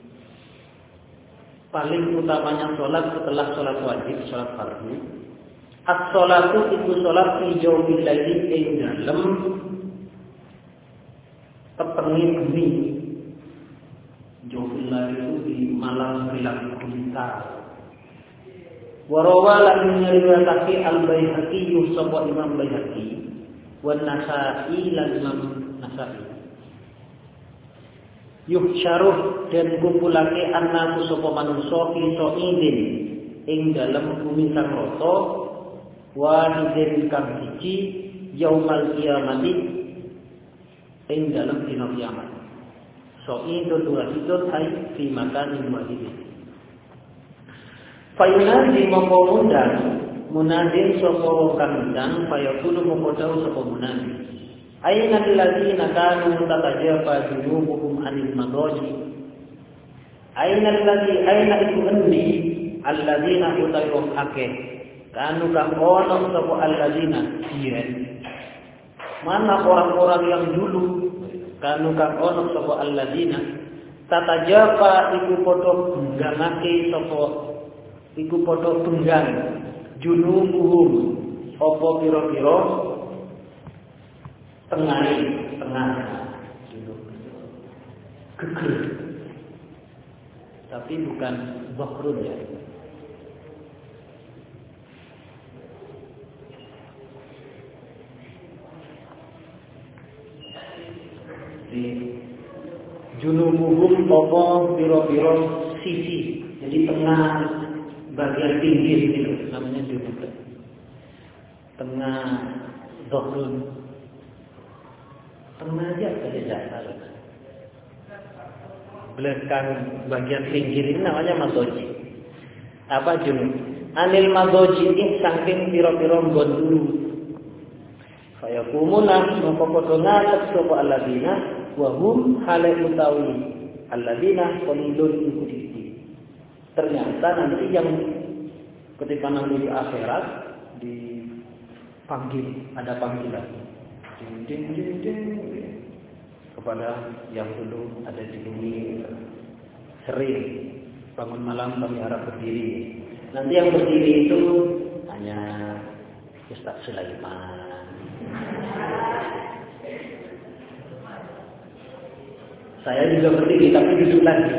Paling utamanya salat setelah salat wajib, salat fardu. As-sholatu iku sholat fi jawfil laili ing dalem tepengi bumi Jofil itu di malam perilaku kita. Warawalan meriwayatake Al-Baihaqi sapa Imam Baihaqi wan Nasa'i lan Imam Nasa'i. Yuhsyaruh dan kumpulake annaku sapa manungsa fi sa'idin ing dalem bumi kang rata wahidin kang siji yaumal kiamati ing dalem dina kiamat. Sa'idun wahidun ay fi makanin wahidin. Fayunadi mongko ngundang munadin sapa wong kang ngundang fayaqulu mongko dawuh sapa munadi aina alladziina kanu tatajafa junubuhum anil madaji aina alladzi aina iku endi alladziina utawi akeh kanu kang ono sapa alladziina yen mana orang-orang yang dulu kanu kang ono sapa alladziina tatajafa iku padha gangake sapa iku padha tunggang junubuhum apa pira-pira tengahe tengah geger tapi bukan bakrun ya. Di junubuhum apa pira-pira sisi jadi tengah bagian pinggir itu namanya junub. Tengah dohrun. Tengah aja saja dasar. Belakang bagian pinggir ini namanya madoji. Apa junub? Anil madoji ini saking pira-pira nggon dulu. Fayakumuna mongko padha ngatep sapa alladzina wa hum hale utawi alladzina qulun iku ternyata nanti yang ketika nanti di akhirat dipanggil, ada panggilan ding ding ding ding kepada yang dulu ada di bumi sering bangun malam kami harap berdiri. Nanti yang berdiri itu hanya Ustaz Sulaiman. Saya juga berdiri tapi duduk lagi.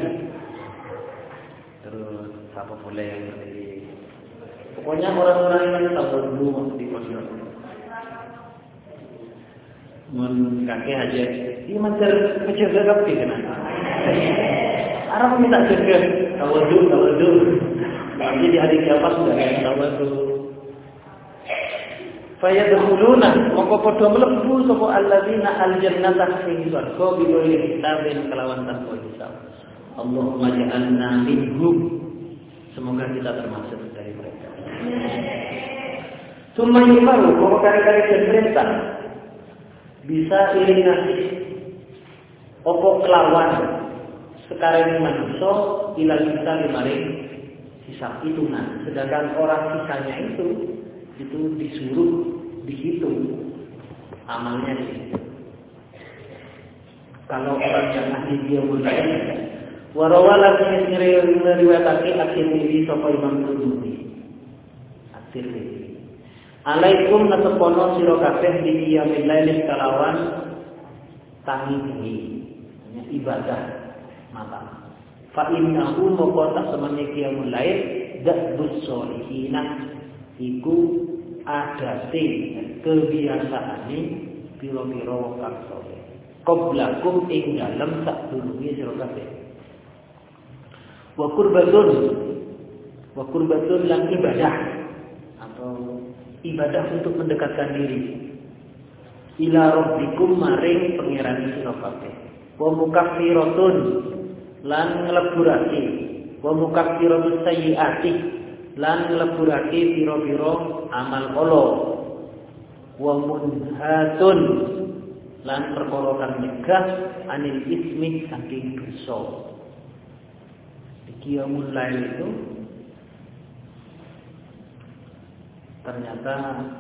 Terus siapa boleh yang berdiri? Pokoknya orang-orang yang tahu dulu di pondok. Mun kakek aja, ini macam macam gagap sih kan? Arab minta jaga, tawadu, tawadu. Nanti di hari kiamat sudah yang tawadu. Fayadkhuluna mongko padha mlebu sapa alladzina aljannata ing swarga biwiri kitabin kelawan tanpa hisab. Allahumma ja'alna minhum. Semoga kita termasuk dari mereka. Summa yumaru bahwa kari-kari pemerintah bisa iring nasib opo kelawan sekarang manusia ilal kita dimaring hisab hitungan. Sedangkan orang sisanya itu itu disuruh dihitung amalnya dihitung. Kalau orang yang ahli dia mulai warawala sendiri meriwayatake At-Tirmidzi sapa Imam Tirmidzi. At-Tirmidzi. Alaikum nasepono sira kabeh di qiyamil lail kalawan tangi ini ibadah malam. Fa innahu maqata samane qiyamul lail dabus solihina iku adate kebiasaane pira-pira wong kang saleh. Qablakum ing dalem sadurunge sira kabeh. Wa qurbatun wa qurbatun lan ibadah atau ibadah untuk mendekatkan diri ila rabbikum maring pangeran sira kabeh. Wa mukaffiratun lan ngleburake wa mukaffiratun sayyiati lan ngleburake pira-pira amal ala wa munhatun lan perkara kang nyegah anil ismi saking dosa. Qiyamul lail itu ternyata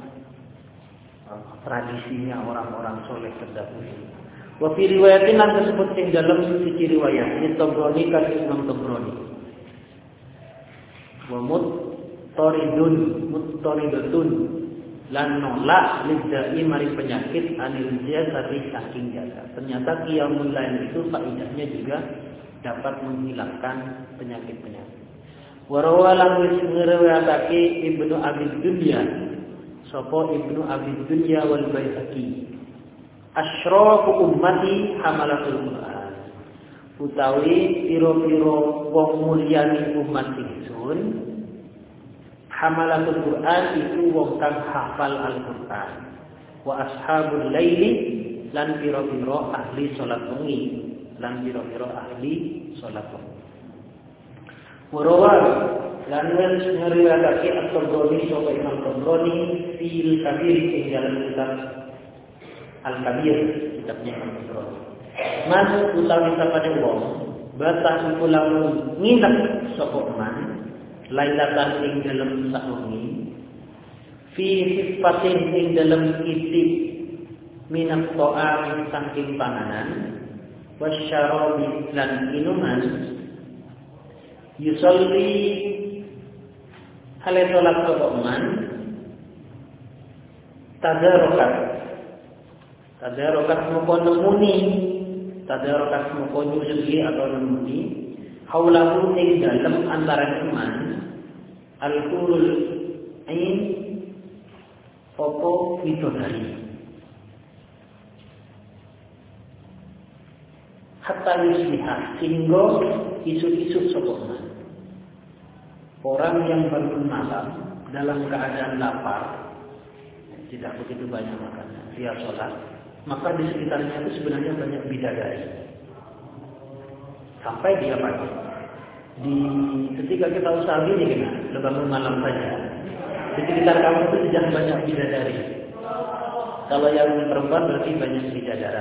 tradisinya orang-orang soleh terdahulu. Wa fi riwayatin lan tersebut ing dalam sisi riwayat ini Tabrani kan Imam Tabrani. Wa muttaridun muttaridatun lan nolak lidai mari penyakit anil jasadi saking jasad. Ternyata qiyamul lail itu faedahnya juga dapat menghilangkan penyakit-penyakit. Wa rawalahu ngriwayatake Ibnu Abi Dunya, sapa Ibnu Abi Dunya wal Baihaqi. Asyrafu ummati hamalatul Qur'an. Utawi piro-piro wong mulyani umat ingsun, hamalatul Qur'an itu wong kang hafal Al-Qur'an. Wa ashabul laili lan piro-piro ahli salat wengi, lan piro-piro ahli salat wengi. Warawal lan ngriwayatake At-Tabrani sapa Imam Tabrani fil Kabir ing dalam kitab Al-Kabir, kitabnya Imam Tabrani. Man utawi sapane wong batah iku lamun nginep sapa man lailatan ing dalem sawengi fi sifatin ing dalem kitik minat ta'am saking panganan wasyarabi lan minuman yusolli hale salat sapa man tadarokat tadarokat moko nemuni tadarokat moko nyusuki atau nemuni haulahu ing dalem antara iman al-qurul ain opo bidodari hatta yusliha sehingga isu-isu sapa man. Orang yang bangun malam dalam keadaan lapar, tidak begitu banyak makannya, dia sholat, maka di sekitarnya itu sebenarnya banyak bidadari. Sampai dia pagi. Di ketika kita usaha ini kan, bangun malam saja, di sekitar kamu itu sudah banyak bidadari. Kalau yang perempuan berarti banyak bidadara.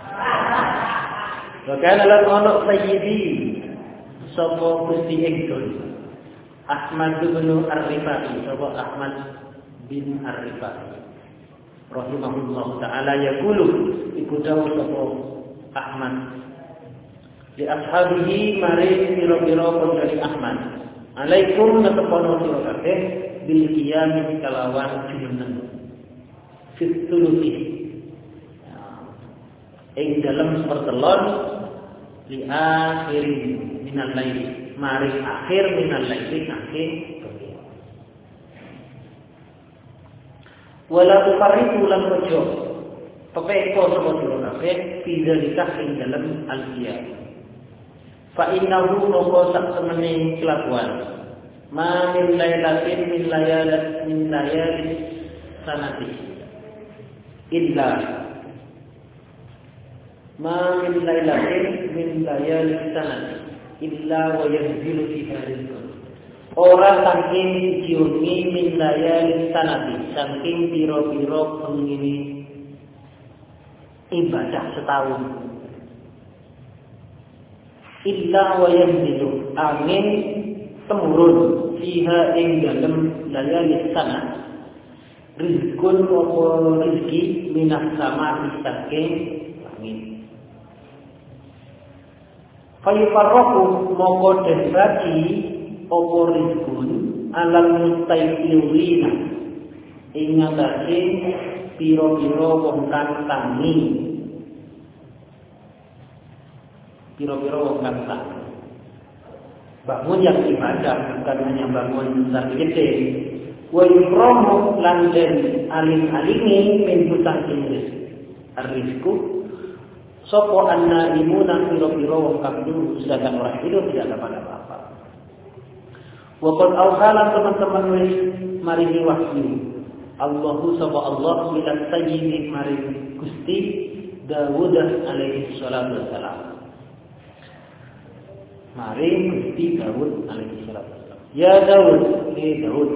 Wakana lan ono sayyidi sapa Gusti ingsun Ahmad bin Ar-Rifai, sapa Ahmad bin Ar-Rifai rahimahullah taala yaqulu iku dawuh sapa Ahmad li ashabihi mari pira-pira dari Ahmad alaikum natapono sira kabeh bil qiyam kalawan jumeneng fituluti ing dalam sepertelon li akhir minal lail mari akhir minal lail akhir wala tufarriqu lan rojo pepeko sapa sira kabeh fi zalika ing dalam al-qiyam fa innahu moko sak temene kelakuan ma min lailatin min layalat min layali sanati illa ma min lailatin min layali sanati illa wa yanzilu fiha rizqun. Ora saking diungi min layali sanati, saking piro-piro pengini ibadah setahun. Illa wa yanzilu angin temurun fiha ing dalem layali sanati. Rizqun wa rizki minas sama saking angin. Fayufarroku mongko den bagi opo rizkun alam mustaiqirina ing ngatasi piro-piro wong kang tangi piro-piro wong kang tangi bangun yang ibadah bukan hanya bangun besar gede wa yufromu lan den aling-alingi min hutang rizku sopo anna imuna piro-piro wong kang dulu sedangkan orang hidup tidak dapat apa-apa. Waqad awhalan teman-teman wis maringi wahyu. Allahu sapa Allah ila sayyidi maring Gusti Dawud alaihi salatu wassalam. Maring Gusti Dawud alaihi salatu wassalam. Ya Dawud, ni Dawud.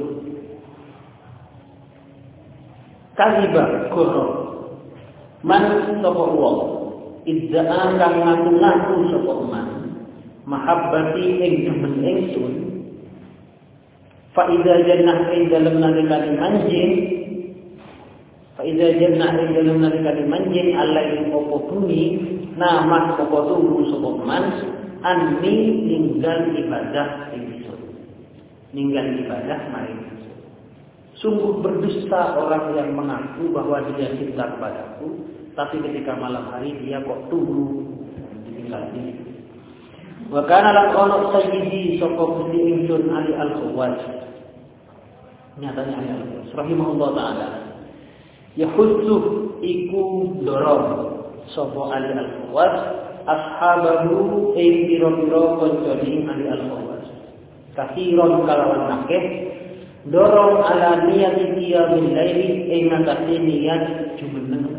Kaziba goro. Man sapa wong idza'a kang ngaku-ngaku sapa man mahabbati ing demen ingsun fa idza jannah ing dalem nalikane manjing fa idza jannah ing dalem nalikane manjing Allah ing apa bumi nama apa turu sapa man anni ninggal ibadah ingsun ninggal ibadah maring ingsun sungguh berdusta orang yang mengaku bahwa dia cinta kepadaku tapi ketika malam hari dia kok turu ditinggal di Wa kana lan ono sayyidi sapa gusti ingsun Ali Al-Khawwaj. Nyatanya Ali Al-Khawwaj rahimahullah taala. Yahuddu iku dorong sapa Ali Al-Khawwaj ashabahu ing pira-pira kancane Ali Al-Khawwaj. Kathiron kalawan akeh dorong ala niat qiyamil laili ing ngatasi niat jumeneng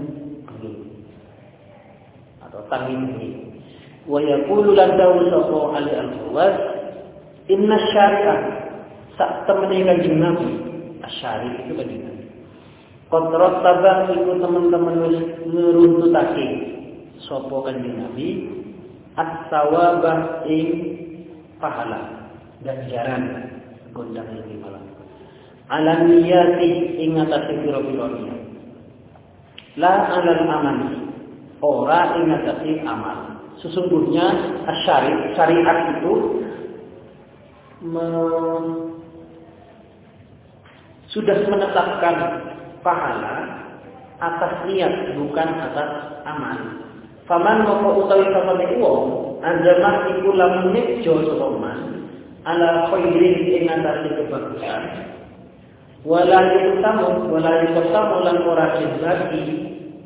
atau tahmid. Wa yaqulu lan dawu sapa Ali Al-Khawwaj inna syari'ah sak temene kanjeng Nabi asyari itu kanjeng Nabi qadrat tabah iku teman-teman wis ngeruntutake sapa kanjeng Nabi at-sawabah ing pahala ganjaran gondang lebih malam ala niyati ing atase pira-pira niat la alal amali ora ing atase amal. Sesungguhnya syari syariat itu me, sudah menetapkan pahala atas niat bukan atas amal. Faman moko utawi samane wong anjamah iku lamun nejo soman ala khairin ing atase kebagusan wala yutamu wala yutamu lan ora lagi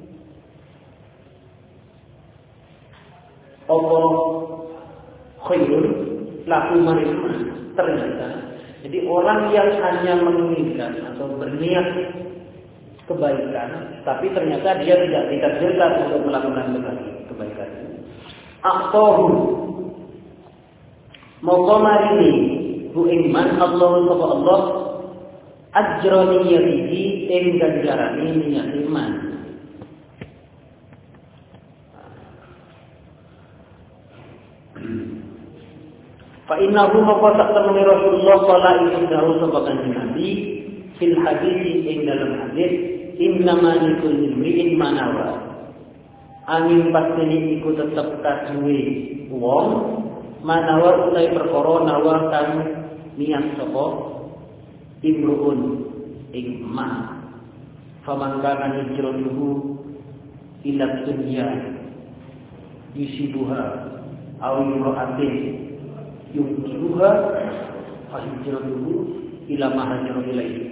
apa khairun laku marimah ternyata. Jadi orang yang hanya menginginkan atau berniat kebaikan tapi ternyata dia tidak ditakdirkan untuk melakukan kebaikan aqtahu moko marini bu iman Allah sapa Allah ajroni yatihi ing ganjarane niat iman. Fa innahu maqad tamani Rasulullah sallallahu alaihi wasallam sapa kanjeng Nabi fil hadis ing dalam hadis innama likulli imri'in ma nawa. Angin pastine iku tetep kaduwe wong manawa utahe perkara nawa kang niat sapa imruun ing ma. Faman kana hijratuhu ila dunya yusibuha aw imra'atin yungkiruha fahijratuhu ila ma hajara ilaihi.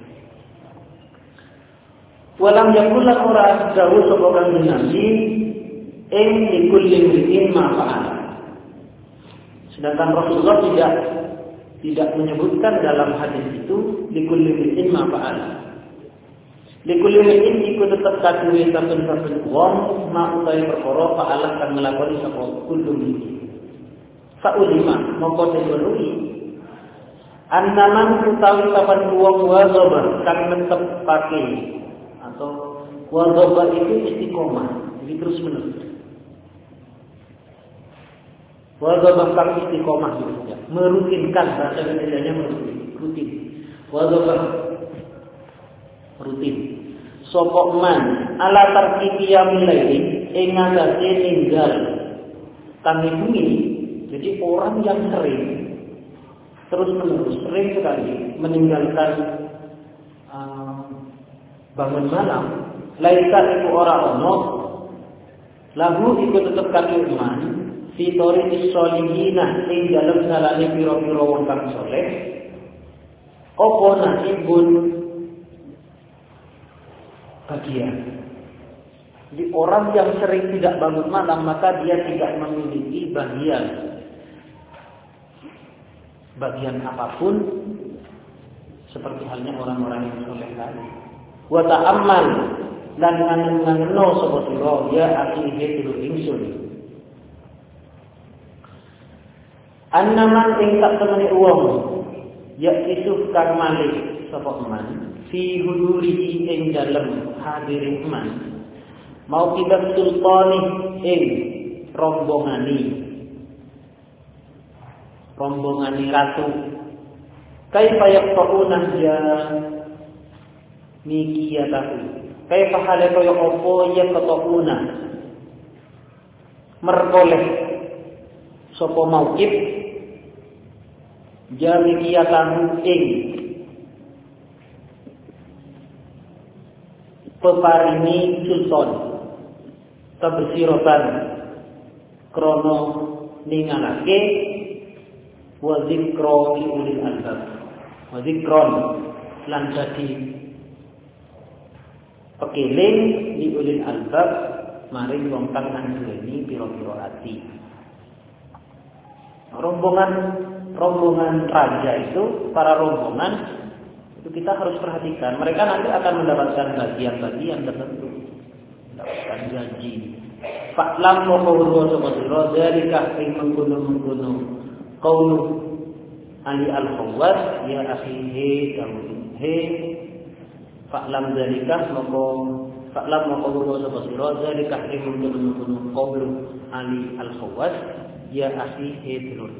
Walam yakul lan ora dawuh sapa kanjeng Nabi ing likulli imri'in ma fa'ala. Sedangkan Rasulullah tidak tidak menyebutkan dalam hadis itu likulli imri'in ma fa'ala. Likulli imri'in iku tetep kaduwe saben-saben wong ma utahe perkara fa'ala kang nglakoni sapa kullu iki. Fa'ulima mongko diweruhi annaman utawi kapan wong wazaba kang netepake atau wazaba itu istiqomah jadi terus menerus wazaba kang istiqomah ya merutinkan bahasa Indonesianya merutin rutin wazaba rutin sapa man ala tarki qiyamil laili ing ngatasi ninggal kang bumi. Jadi orang yang sering terus menerus sering sekali meninggalkan uh, bangun malam, laisa iku ora ono lagu iku tetep kaki iman fi thoriqis sholihinah ing dalem dalane pira-pira wong kang saleh apa nasibun bagian. Jadi orang yang sering tidak bangun malam maka dia tidak memiliki bagian bagian apapun seperti halnya orang-orang yang soleh tadi. Wa ta'ammal lan ngano sapa sira ya akhihe tilu ingsun. Annaman ing sak temene wong ya isuf kang malik sapa man fi hudurihi ing dalem hadirin man mau kibat sultani ing rombongani rombongani ratu kaifa yaqtauna ja mikiyatahu kaifa hale kaya apa ya qatauna merkoleh sapa mauqif ja mikiyatahu ing peparingi sultan kebesiratan krono ningalake wa dzikra li ulil albab. Wa dzikron lan dadi pekeling li ulil albab maring wong kang nduweni pira-pira ati. Rombongan rombongan raja itu, para rombongan itu kita harus perhatikan. Mereka nanti akan mendapatkan bagian-bagian tertentu, mendapatkan gaji. Fa'lam maqawru sapa dzalika ing mengkono-mengkono qaulu Ali al-Khawwas ya akhihi Daud. He fa'lam dzalika maqo fa'lam maqawru sapa dzalika ing mengkono-mengkono qaulu Ali al-Khawwas ya akhihi Daud.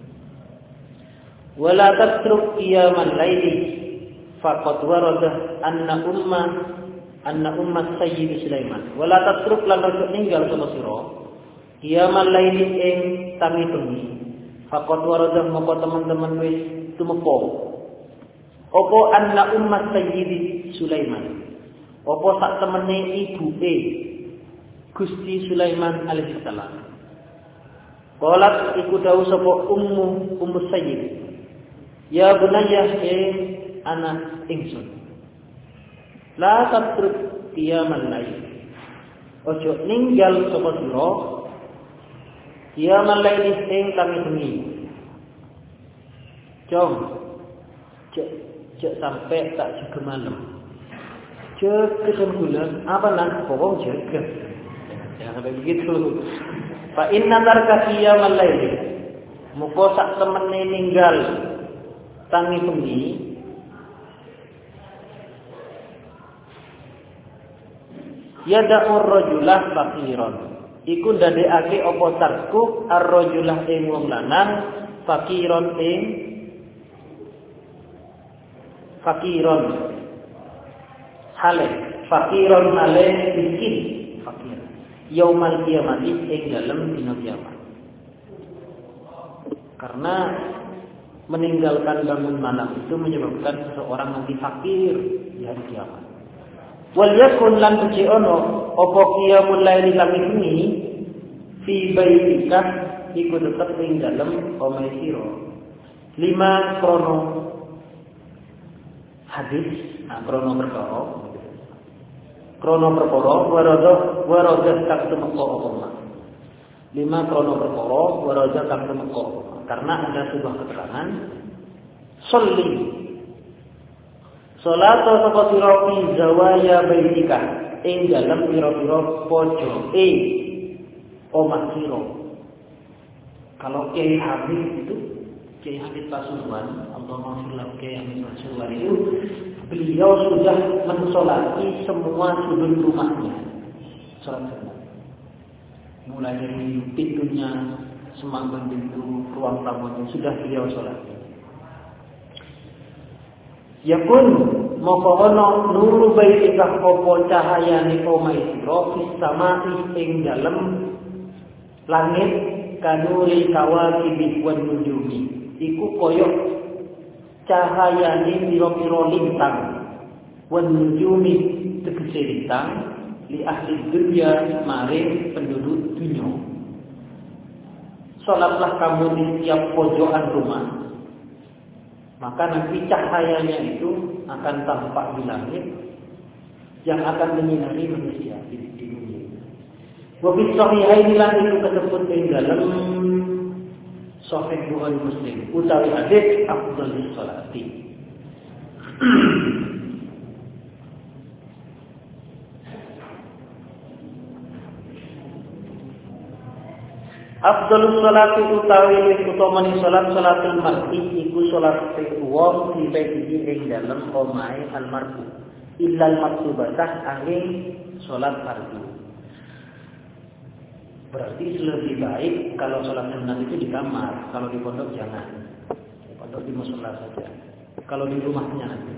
Wala tatruk qiyamal laili faqad warada anna umma anna ummat sayyid Sulaiman. Wala tatruk lan ojo ninggal sapa sira qiyamal laili ing tangi bengi. Faqad warada moko teman-teman wis tumeka. Apa anna ummat sayyid Sulaiman. Apa sak temene ibuke Gusti Sulaiman alaihi salam. Qalat iku dawuh sapa ummu ummu sayyid. Ya bunayya eh anak ingsun. La tatruk qiyamal lail. Ojo ninggal sapa sira qiyamal lail ing kami bengi. Jom. Cek cek sampai tak jaga malam. Cek kesimpulan apa nang pokok jaga. Jangan sampai begitu. Fa inna tarka qiyamal lail. Muko sak temene ninggal tangi bengi yada'ur rajulah faqiron iku ndadekake apa tarku ar-rajulah ing wong lanang faqiron ing faqiron hale faqiron hale miskin fakir yaumal qiyamati ing dalem dina kiamat. Karena meninggalkan bangun malam itu menyebabkan seseorang nanti fakir di hari kiamat. Wal yakun lan tuci ono apa qiyamul laili kami ini fi baitika iku tetep ing dalem omahe sira. Lima krono hadis, nah krono perkara. Krono perkara warada warada kang temeka apa. Lima krono perkara warada kang temeka. Karena ada sebuah keterangan sholli salat sapa sira fi zawaya baitika ing dalem pira-pira pojoke omah sira. Kalau Kiai Habib itu Kiai Habib Pasuruan, Allahumma sholli ala Kiai Habib Pasuruan itu beliau sudah mensolati semua sudut rumahnya. Salat sunat. Mulai dari pintunya semangkuk pintu ruang tamunya sudah beliau sholat. Yakun moko ono nuru baitika apa cahayane omahe sira fis samai ing dalem langit kanuri kawakib wan nujumi. Iku koyo cahayane pira-pira lintang wan nujumi tegese lintang li ahli dunya maring penduduk dunya. Salatlah kamu di setiap pojokan rumah, maka nanti cahayanya itu akan tampak di langit yang akan menyinari manusia di dunia. Wa fi sahihain lan itu kesebut ing dalam Sahih Bukhari Muslim utawi hadis afdhalus sholati. Afdhalus sholati utawi wis utamane salat salatul mar'i iku salat wong di baiti ing dalem omahe almar'u illal maktubatah angin salat fardu. Berarti lebih baik kalau salat sunat itu di kamar, kalau di pondok jangan. Di pondok di mushola saja. Kalau di rumahnya nanti.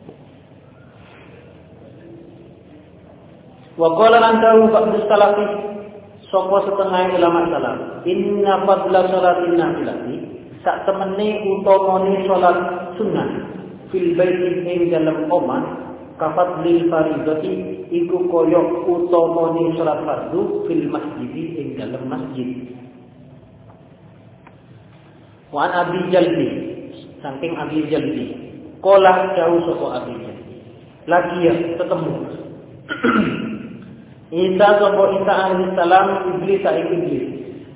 Wa qala lan ta'u ba'du salafi sapa setengah ulama salaf inna fadla sholatin nafilati sak temene utamane salat sunah fil baiti ing dalem omah kafadlil faridati iku kaya utamane salat fardu fil masjid ing dalem masjid. Wa an Abi Jaldi, saking Abi Jaldi. Qala jauh sapa Abi Jaldi. Lagi ya ketemu. Isa sapa Isa alaihi salam iblis sa iblis.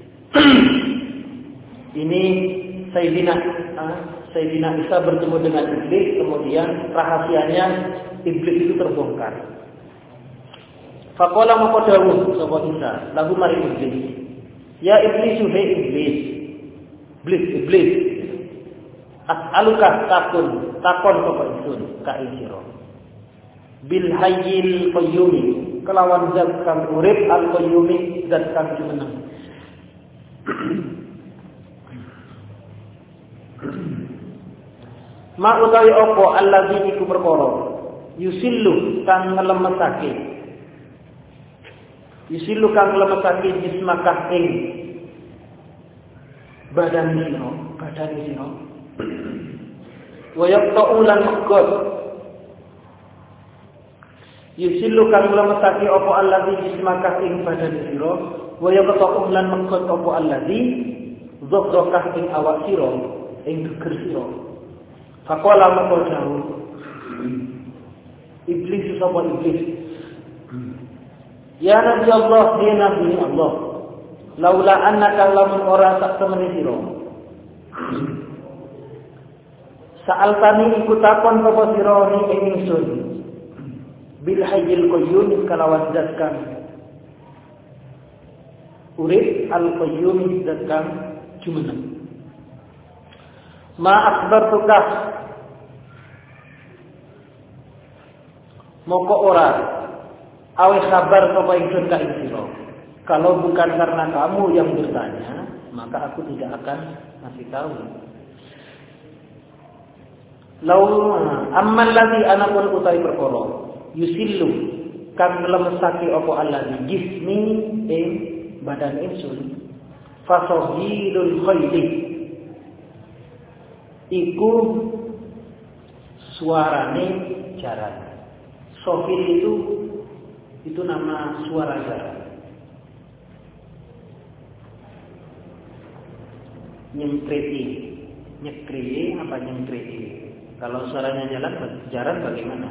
Ini Sayyidina Sayyidina Isa bertemu dengan iblis, kemudian rahasianya iblis itu terbongkar. Faqala maka dawuh sapa Isa, lagu mari iblis. Ya iblis, hai iblis. Iblis, iblis. As'aluka takun, takon sapa ingsun ka sira. Bil hayyil qayyum, kelawan zat kang urip al qayyum, zat kang jumeneng. Ma utawi apa allazi iku perkara yusillu kang nglemesake yusillu kang nglemesake jismakah ing badan sira badan sira wa yaqta'u lan maqad yusillu kang nglemesake apa allazi jismakah ing badan sira wa yaqta'u lan maqad apa allazi dzakrakah ing awak sira ing geger sira. Faqala maka dawuh iblis sapa iblis. Ya Nabi Allah, ya Nabi Allah. Laula annaka lamun ora sak temene sira. Sa'altani iku takon sapa sira ni ing ingsun. Bil hayyil qayyum kalawan zat kang urip al qayyum zat kang jumeneng. Ma akhbartuka moko ora awe kabar sapa ingsun ka sira. Kalau bukan karena kamu yang bertanya, maka aku tidak akan ngasih tahu. Lau ammal ladzi ana pun utai perkara yusillu kang lemesake apa allazi jismi ing badan ingsun fasahidul khayli iku suarane jaran. Sofil itu itu nama suara jaran. Nyengkreti, nyekreti apa nyengkreti? Kalau suaranya jalan jaran bagaimana?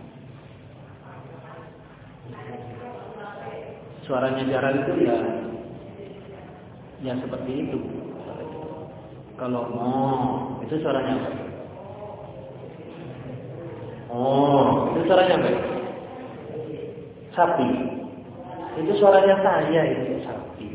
Suaranya jaran itu ya ya seperti itu. Kalau oh, itu suaranya apa? Oh, itu suaranya apa? Sapi. Itu suaranya saya itu sapi.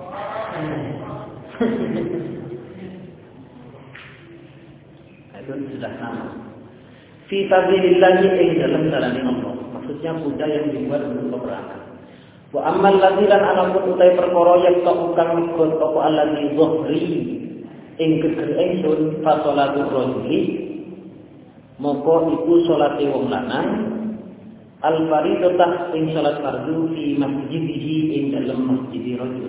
Itu sudah sama. Fi sabilillah ing dalam jalan Allah. Maksudnya kuda yang dibuat untuk peperangan. Wa ammal ladzilan alamun utai perkara yak kang megot apa alladzi dhuhri ing geger ingsun fa salatu rajuli moko iku salate wong lanang al fardhatah ing salat fardu fi masjidihi ing dalem masjid rajul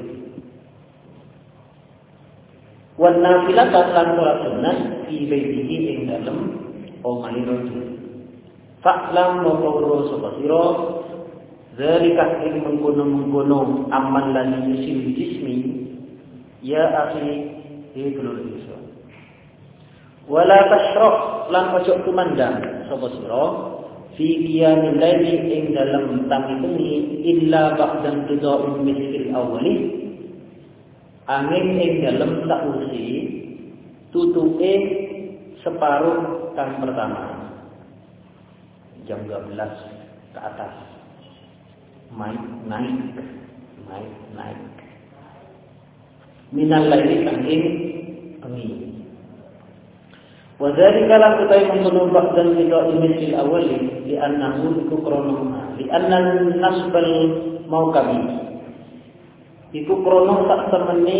wan nafilatan lan salat sunat fi baitihi ing dalem omahe rajul fa'lam moko sapa sira zalika ing mengkono-mengkono amal lan yusil jismi ya akhi itu lho. Wala tashraq lan ojo tumandang sapa sira fi qiyamil laili ing dalem tangi bengi illa ba'dan qida'in mithl awwali angin ing dalem sausi tutuke separuh kang pertama jam dua belas ke atas naik naik naik naik minal laili angin bengi. Wadzalika la tutai mengkono ba'dan qida'il mithl awwal li annahu krana li anna nasbal mauqami iku krana sak temene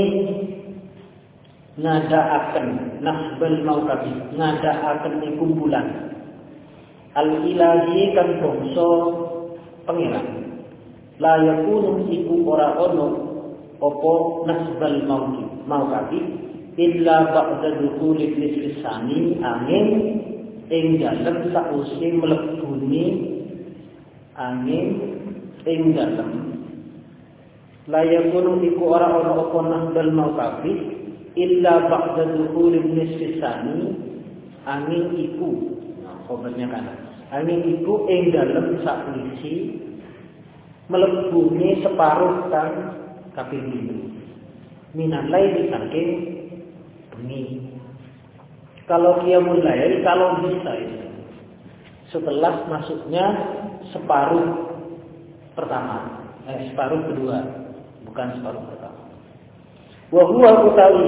ngadaaken nasbal mauqami ngadaaken kumpulan al ilahi kan bangsa pangeran la yakunu iku ora ono apa nasbal mauqi mauqami illa ba'da dukhuli nisfis sani angin ing dalem sause mlebune angin ing dalem layakun iku ora ana apa nasbal mauqafi illa ba'da dukhulin nisfi tsani angin iku. Nah, khobarnya kan. Angin iku ing dalem sakwisi melebune separuh kang kaping pitu. Minalai saking bengi. Kalau qiyamul lail kalau bisa itu setelah masuknya separuh pertama, eh separuh kedua, bukan separuh pertama. Wa huwa utawi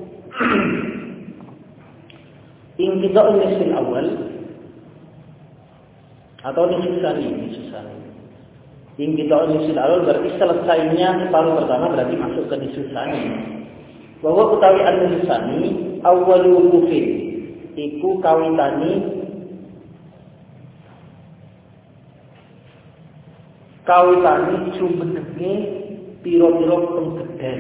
inqida'un nisfil awal atau nisful tsani, nisful tsani. Inqida'un nisfil awal berarti selesainya separuh pertama berarti masuk ke nisful tsani. Wa huwa utawi an-nisful tsani awwalu wukufin iku kawitani kawitane jumenenge pira-pira penggeden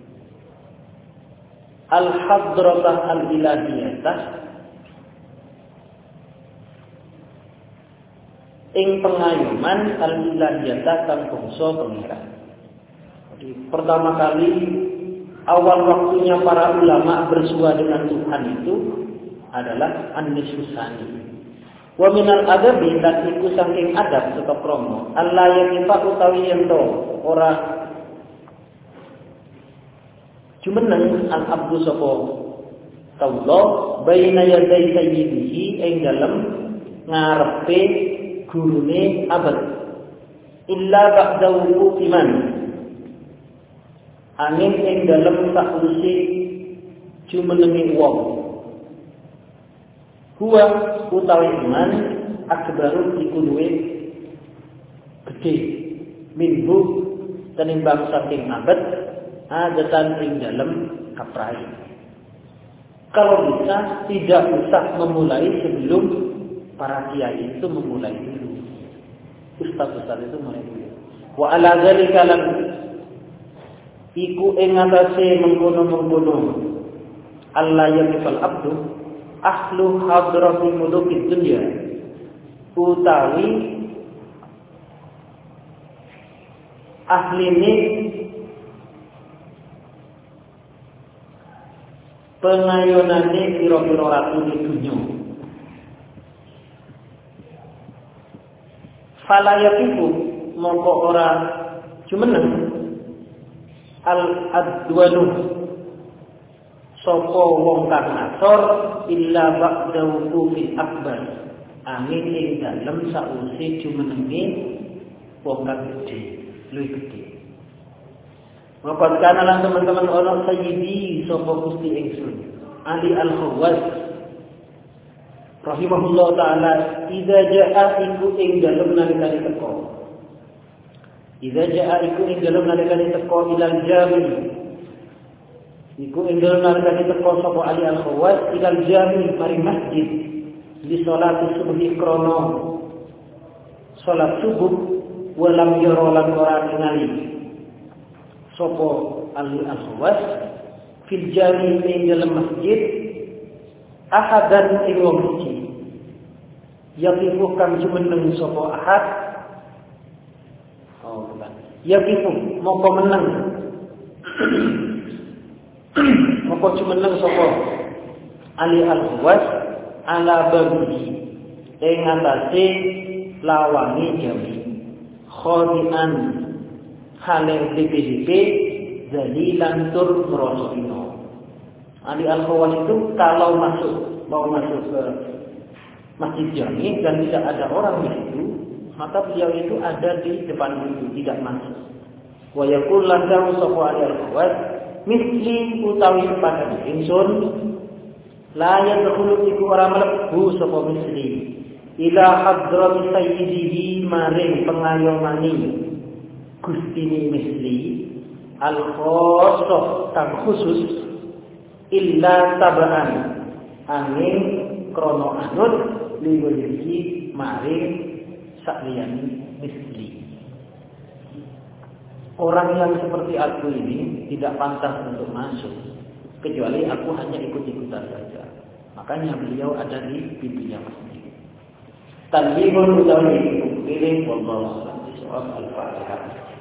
al-hadratah al-ilahiyatah ing pengayoman al-ilahiyatah kang bangsa pengiran. Jadi pertama kali awal waktunya para ulama bersua dengan Tuhan itu adalah an-nisfus tsani. Wa minal adabi lan iku saking adab saka krama Allah yang kita utawi ento ora jumeneng al abdu sapa kawula baina yaday sayyidihi ing dalem ngarepe gurune abad illa ba'da wuqufi man angin ing dalem sakwise jumenenge wong huwa utawi iman akbaru iku luwih gedhe minhu tenimbang saking abad adatan ing dalem kaprai. Kalau bisa tidak usah memulai sebelum para kiai itu memulai dulu. Ustaz-ustaz itu mulai dulu. Wa ala dzalika lam iku ing atase mengkono-mengkono Allah yaqfal abdu ahlu hadrati mulukid dunya utawi ahline pengayonane pira-pira ratu di dunya fala yaqifu mongko ora jumeneng al adwalu sapa wong kang asor illa ba'da wuqufil akbar angin ing dalem sause jumenenge wong kang gedhe luwih gedhe. Wakat kana lan teman-teman ana sayyidi sapa Gusti ingsun Ali Al-Khawwas rahimahullah taala idza jaa iku ing dalem nalikane teko idza jaa iku ing dalem nalikane teko ilal jami iku ing dalem nalikane teko sapa Ali Al-Khawwas ilal jami maring masjid di salat subuh krana salat subuh walam yara lan ora ningali sapa Ali Al-Khawwas fil jami ing dalem masjid ahadan ing wong suci yaqifu kang jumeneng sapa ahad oh bukan yaqifu moko meneng moko jumeneng sapa Ali Al-Khawwas ala babi ing atase lawange jami khodian hale dipilipi zalilan tur merosino. Ali Al-Khawwas itu kalau masuk mau masuk ke masjid jami dan tidak ada orang di situ, maka beliau itu ada di depan pintu, tidak masuk. Wa yaqul lahu sapa Ali Al-Khawwas misli utawi pada ingsun la yadkhulu iku ora mlebu sapa misli ila hadrati sayyidihi maring pengayomani Gustine misli al-khosoh kang khusus illa tabaan angin krono anut liwajiki maring sakliyani misli. Orang yang seperti aku ini tidak pantas untuk masuk kecuali aku hanya ikut-ikutan saja. Makanya beliau ada di pintunya masjid. Tanbihun utawi pilih wallahu a'lam bishawab. Al-Fatihah.